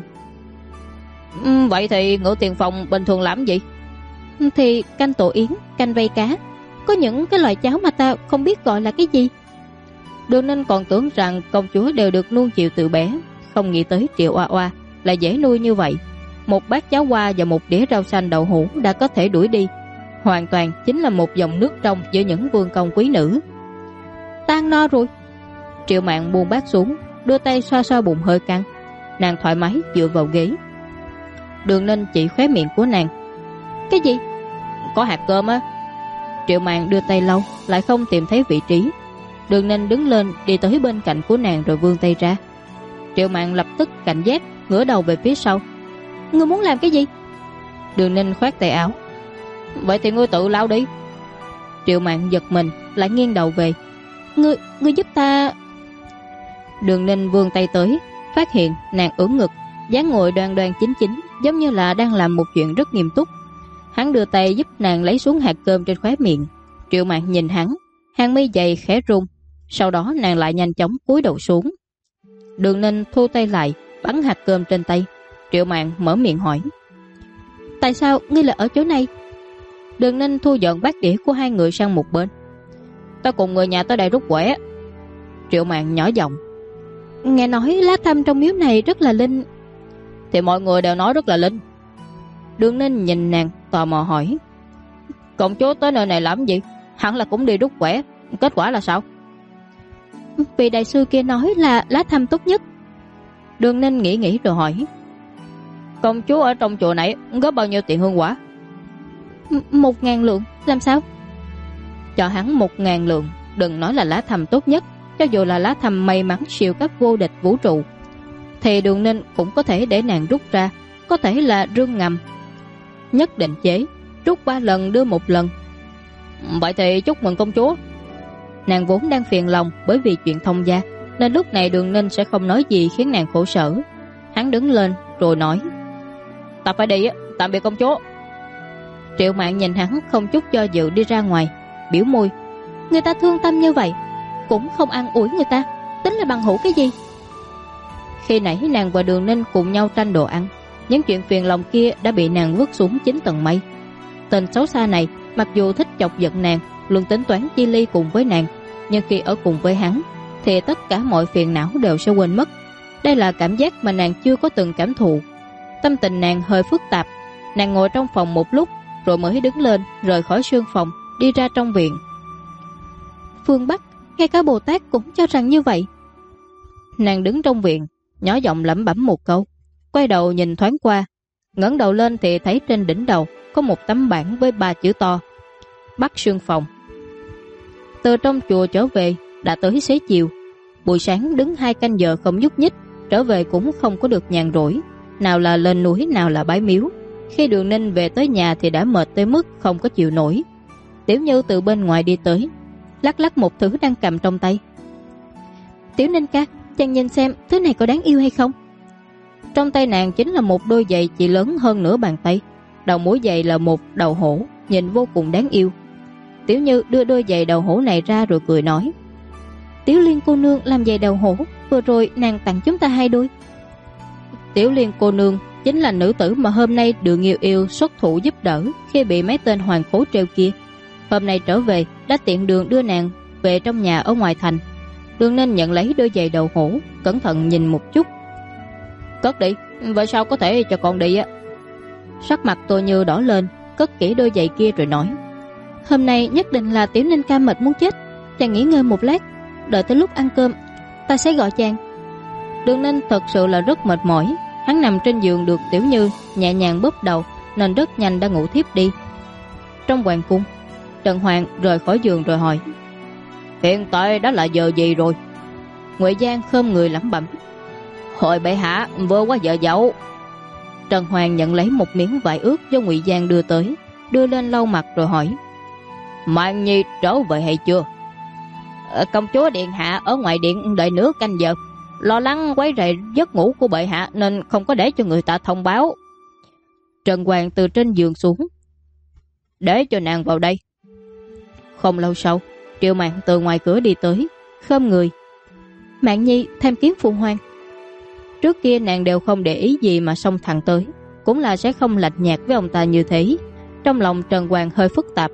Vậy thì Ngự Tiền Phòng bình thường làm gì? Thì canh tổ yến, canh vây cá. Có những cái loại cháo mà ta không biết gọi là cái gì. Đường Ninh còn tưởng rằng công chúa đều được nuông chiều từ bé, không nghĩ tới Triệu Oa Oa là dễ nuôi như vậy. Một bát cháo hoa và một đĩa rau xanh đậu hũ đã có thể đuổi đi, hoàn toàn chính là một dòng nước trong giữa những vương công quý nữ. Tan no rồi. Triệu Mạn buông bát xuống, đưa tay xoa xoa bụng hơi căng. Nàng thoải mái dựa vào ghế. Đường Ninh chỉ khóe miệng của nàng. Cái gì? Có hạt cơm á. Triệu Mạn đưa tay lau, lại không tìm thấy vị trí. Đường Ninh đứng lên đi tới bên cạnh của nàng rồi vươn tay ra. Triệu Mạn lập tức cảnh giác, ngửa đầu về phía sau. Ngươi muốn làm cái gì? Đường Ninh khoát tay áo. Vậy thì ngươi tự lau đi. Triệu Mạn giật mình, lại nghiêng đầu về. Ngươi giúp ta. Đường Ninh vươn tay tới, phát hiện nàng ưỡn ngực, dáng ngồi đoan đoan chính chính, giống như là đang làm một chuyện rất nghiêm túc. Hắn đưa tay giúp nàng lấy xuống hạt cơm trên khóe miệng. Triệu Mạn nhìn hắn, hàng mi dày khẽ rung. Sau đó nàng lại nhanh chóng cúi đầu xuống. Đường Ninh thu tay lại, bắn hạt cơm trên tay. Triệu Mạn mở miệng hỏi. Tại sao ngươi lại ở chỗ này? Đường Ninh thu dọn bát đĩa của hai người sang một bên. Ta cùng người nhà tới đây rút quẻ. Triệu Mạn nhỏ giọng. Nghe nói lá thăm trong miếu này rất là linh. Thì mọi người đều nói rất là linh. Đường Ninh nhìn nàng tò mò hỏi. Công chúa tới nơi này làm gì? Hẳn là cũng đi rút quẻ. Kết quả là sao? Vị đại sư kia nói là lá thăm tốt nhất. Đường Ninh nghĩ rồi hỏi. Công chúa ở trong chùa này góp bao nhiêu tiền hương quả? 1.000 lượng. Làm sao? Cho hắn 1.000 lượng. Đừng nói là lá thăm tốt nhất, cho dù là lá thăm may mắn siêu cấp vô địch vũ trụ thì Đường Ninh cũng có thể để nàng rút ra. Có thể là rương ngầm. Nhất định chế, rút 3 lần đưa 1 lần. Vậy thì chúc mừng công chúa. Nàng vốn đang phiền lòng bởi vì chuyện thông gia, nên lúc này Đường Ninh sẽ không nói gì khiến nàng khổ sở. Hắn đứng lên rồi nói. Ta phải đi, tạm biệt công chúa. Triệu Mạn nhìn hắn không chút do dự đi ra ngoài, biểu môi. Người ta thương tâm như vậy cũng không ăn ủi người ta, tính là bằng hữu cái gì? Khi nãy nàng và Đường Ninh cùng nhau tranh đồ ăn, những chuyện phiền lòng kia đã bị nàng vứt xuống 9 tầng mây. Tên xấu xa này mặc dù thích chọc giận nàng, luôn tính toán chia ly cùng với nàng, nhưng khi ở cùng với hắn thì tất cả mọi phiền não đều sẽ quên mất. Đây là cảm giác mà nàng chưa có từng cảm thụ. Tâm tình nàng hơi phức tạp. Nàng ngồi trong phòng một lúc rồi mới đứng lên, rời khỏi sương phòng, đi ra trong viện. Phương Bắc, ngay cả Bồ Tát cũng cho rằng như vậy. Nàng đứng trong viện, nhỏ giọng lẩm bẩm một câu, quay đầu nhìn thoáng qua. Ngẩng đầu lên thì thấy trên đỉnh đầu có một tấm bảng với 3 chữ to: Bắc Sương Phòng. Từ trong chùa trở về đã tới xế chiều. Buổi sáng đứng 2 canh giờ không nhúc nhích, trở về cũng không có được nhàn rỗi. Nào là lên núi, nào là bái miếu. Khi Đường Ninh về tới nhà thì đã mệt tới mức không có chịu nổi. Tiểu Như từ bên ngoài đi tới, lắc lắc một thứ đang cầm trong tay. Tiểu Ninh ca, chàng nhìn xem thứ này có đáng yêu hay không? Trong tay nàng chính là một đôi giày chỉ lớn hơn nửa bàn tay. Đầu mũi giày là một đầu hổ, nhìn vô cùng đáng yêu. Tiểu Như đưa đôi giày đầu hổ này ra rồi cười nói: Tiểu Liên cô nương làm giày đầu hổ, vừa rồi nàng tặng chúng ta 2 đôi. Tiểu Liên cô nương chính là nữ tử mà hôm nay Đường Yêu Yêu xuất thủ giúp đỡ khi bị mấy tên hoàng khố treo kia. Hôm nay trở về đã tiện đường đưa nàng về trong nhà ở ngoài thành. Đường Ninh nhận lấy đôi giày đầu hổ, cẩn thận nhìn một chút. Cất đi, vậy sao có thể cho con đi á? Sắc mặt Tô Như đỏ lên, cất kỹ đôi giày kia rồi nói: Hôm nay nhất định là Tiểu Ninh ca mệt muốn chết, chàng nghỉ ngơi một lát, đợi tới lúc ăn cơm ta sẽ gọi chàng. Đường Ninh thật sự là rất mệt mỏi. Hắn nằm trên giường được Tiểu Như nhẹ nhàng bóp đầu nên rất nhanh đã ngủ thiếp đi. Trong hoàng cung, Trần Hoàng rời khỏi giường rồi hỏi: Hiện tại đã là giờ gì rồi? Ngụy Giang khom người lẩm bẩm: Hồi bệ hạ vừa qua giờ dậu. Trần Hoàng nhận lấy một miếng vải ướt do Ngụy Giang đưa tới, đưa lên lau mặt rồi hỏi: Mạng Nhi trở về hay chưa? Công chúa điện hạ ở ngoài điện đợi nửa canh giờ, lo lắng quấy rầy giấc ngủ của bệ hạ nên không có để cho người ta thông báo. Trần Hoàng từ trên giường xuống: Để cho nàng vào đây. Không lâu sau, Triệu Mạn từ ngoài cửa đi tới, khom người: Mạn Nhi tham kiến phụ hoàng. Trước kia nàng đều không để ý gì mà xông thẳng tới, cũng là sẽ không lạnh nhạt với ông ta như thế. Trong lòng Trần Hoàng hơi phức tạp.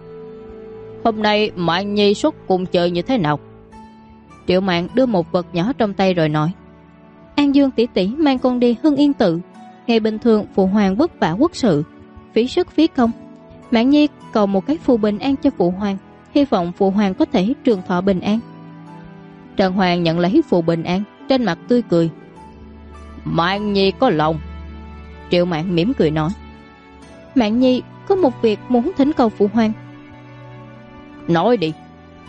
Hôm nay Mạn Nhi xuất cung chơi như thế nào? Triệu Mạn đưa một vật nhỏ trong tay rồi nói: An Dương tỷ tỷ mang con đi Hưng Yên Tự. Ngày bình thường phụ hoàng vất vả quốc sự, phí sức phí công. Mạn Nhi cầu một cái phù bình an cho phụ hoàng, hy vọng phụ hoàng có thể trường thọ bình an. Trần Hoàng nhận lấy phù bình an, trên mặt tươi cười: Mạn Nhi có lòng. Triệu Mạn mỉm cười nói: Mạn Nhi có một việc muốn thỉnh cầu phụ hoàng. Nói đi.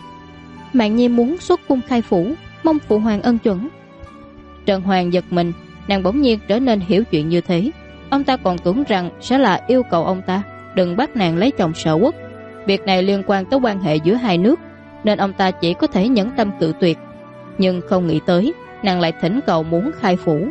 Mạn Nhi muốn xuất cung khai phủ, mong phụ hoàng ân chuẩn. Trần Hoàng giật mình, nàng bỗng nhiên trở nên hiểu chuyện như thế. Ông ta còn tưởng rằng sẽ là yêu cầu ông ta đừng bắt nàng lấy chồng Sở Quốc. Việc này liên quan tới quan hệ giữa hai nước, nên ông ta chỉ có thể nhẫn tâm cự tuyệt. Nhưng không nghĩ tới nàng lại thỉnh cầu muốn khai phủ.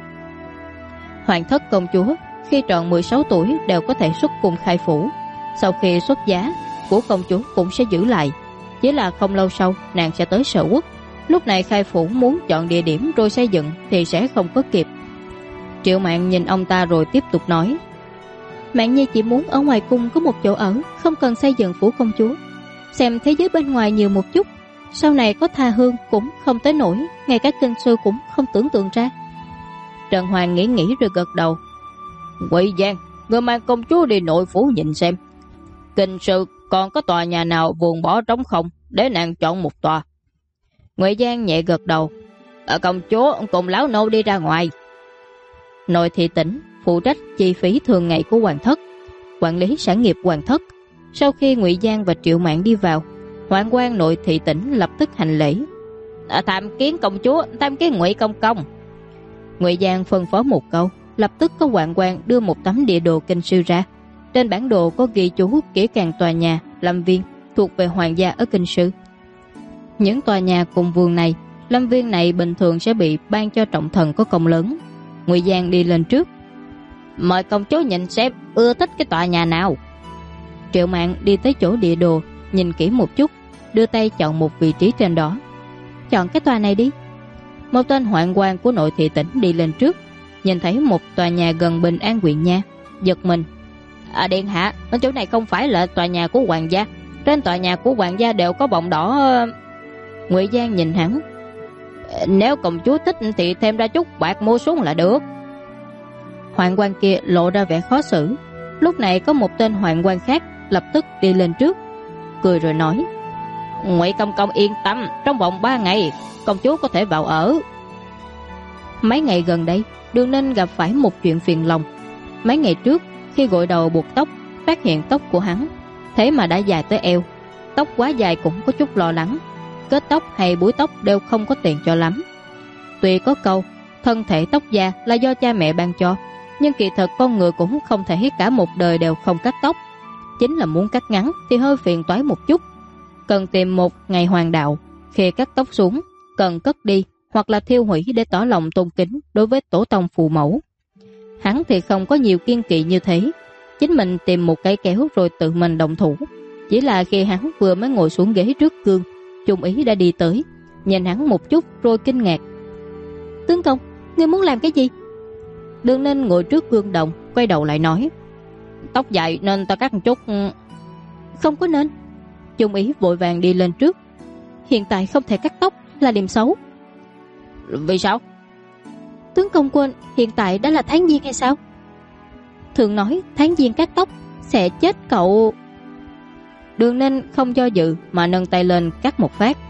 Hoàng thất công chúa khi tròn 16 tuổi đều có thể xuất cung khai phủ. Sau khi xuất giá, của công chúa cũng sẽ giữ lại. Chỉ là không lâu sau nàng sẽ tới Sở Quốc. Lúc này khai phủ muốn chọn địa điểm rồi xây dựng thì sẽ không có kịp. Triệu Mạn nhìn ông ta rồi tiếp tục nói: Mạn Nhi chỉ muốn ở ngoài cung có một chỗ ở, không cần xây dựng phủ công chúa. Xem thế giới bên ngoài nhiều một chút, sau này có tha hương cũng không tới nổi, ngay cả kinh sư cũng không tưởng tượng ra. Trần Hoàng nghĩ rồi gật đầu: Ngụy Giang, người mang công chúa đi nội phủ nhìn xem, kinh sư còn có tòa nhà nào vuông bỏ trống không, để nàng chọn một tòa. Ngụy Giang nhẹ gật đầu: Công chúa cùng lão nô đi ra ngoài. Nội thị tỉnh phụ trách chi phí thường ngày của hoàng thất, quản lý sản nghiệp hoàng thất. Sau khi Ngụy Giang và Triệu Mạn đi vào, hoạn quan nội thị tỉnh lập tức hành lễ: Tham kiến công chúa, tham kiến Ngụy công công. Ngụy Giang phân phó một câu, lập tức có hoạn quan đưa một tấm địa đồ kinh sư ra. Trên bản đồ có ghi chú kỹ càng tòa nhà, lâm viên thuộc về hoàng gia ở kinh sư. Những tòa nhà cùng vườn này, lâm viên này bình thường sẽ bị ban cho trọng thần có công lớn. Ngụy Giang đi lên trước: Mời công chúa nhìn xem ưa thích cái tòa nhà nào. Triệu Mạn đi tới chỗ địa đồ, nhìn kỹ một chút, đưa tay chọn một vị trí trên đó. Chọn cái tòa này đi. Một tên hoạn quan của nội thị tỉnh đi lên trước, nhìn thấy một tòa nhà gần Bình An huyện nha, giật mình: Điện hạ, chỗ này không phải là tòa nhà của hoàng gia. Trên tòa nhà của hoàng gia đều có bọng đỏ. Ngụy Giang nhìn hắn: Nếu công chúa thích thì thêm ra chút bạc mua xuống là được. Hoạn quan kia lộ ra vẻ khó xử. Lúc này có một tên hoạn quan khác lập tức đi lên trước, cười rồi nói: Ngụy công công yên tâm, trong vòng 3 ngày công chúa có thể vào ở. Mấy ngày gần đây Đường Ninh gặp phải một chuyện phiền lòng. Mấy ngày trước khi gội đầu buộc tóc, phát hiện tóc của hắn thế mà đã dài tới eo. Tóc quá dài cũng có chút lo lắng, kết tóc hay búi tóc đều không có tiền cho lắm. Tuy có câu thân thể tóc da là do cha mẹ ban cho, nhưng kỳ thật con người cũng không thể cả một đời đều không cắt tóc. Chính là muốn cắt ngắn thì hơi phiền toái một chút, cần tìm một ngày hoàng đạo. Khi cắt tóc xuống cần cất đi hoặc là thiêu hủy để tỏ lòng tôn kính đối với tổ tông phụ mẫu. Hắn thì không có nhiều kiên kỵ như thế, chính mình tìm một cái kéo rồi tự mình động thủ. Chỉ là khi hắn vừa mới ngồi xuống ghế trước gương, Trung Ý đã đi tới, nhìn hắn một chút rồi kinh ngạc: Tướng công, ngươi muốn làm cái gì? Đường Ninh ngồi trước gương đồng, quay đầu lại nói: Tóc dài nên ta cắt một chút. Không có nên. Trung Ý vội vàng đi lên trước: Hiện tại không thể cắt tóc là điểm xấu. Vì sao? Tướng công quên hiện tại đã là tháng giêng hay sao? Thường nói tháng giêng cắt tóc sẽ chết cậu. Đường Ninh không do dự mà nâng tay lên cắt một phát.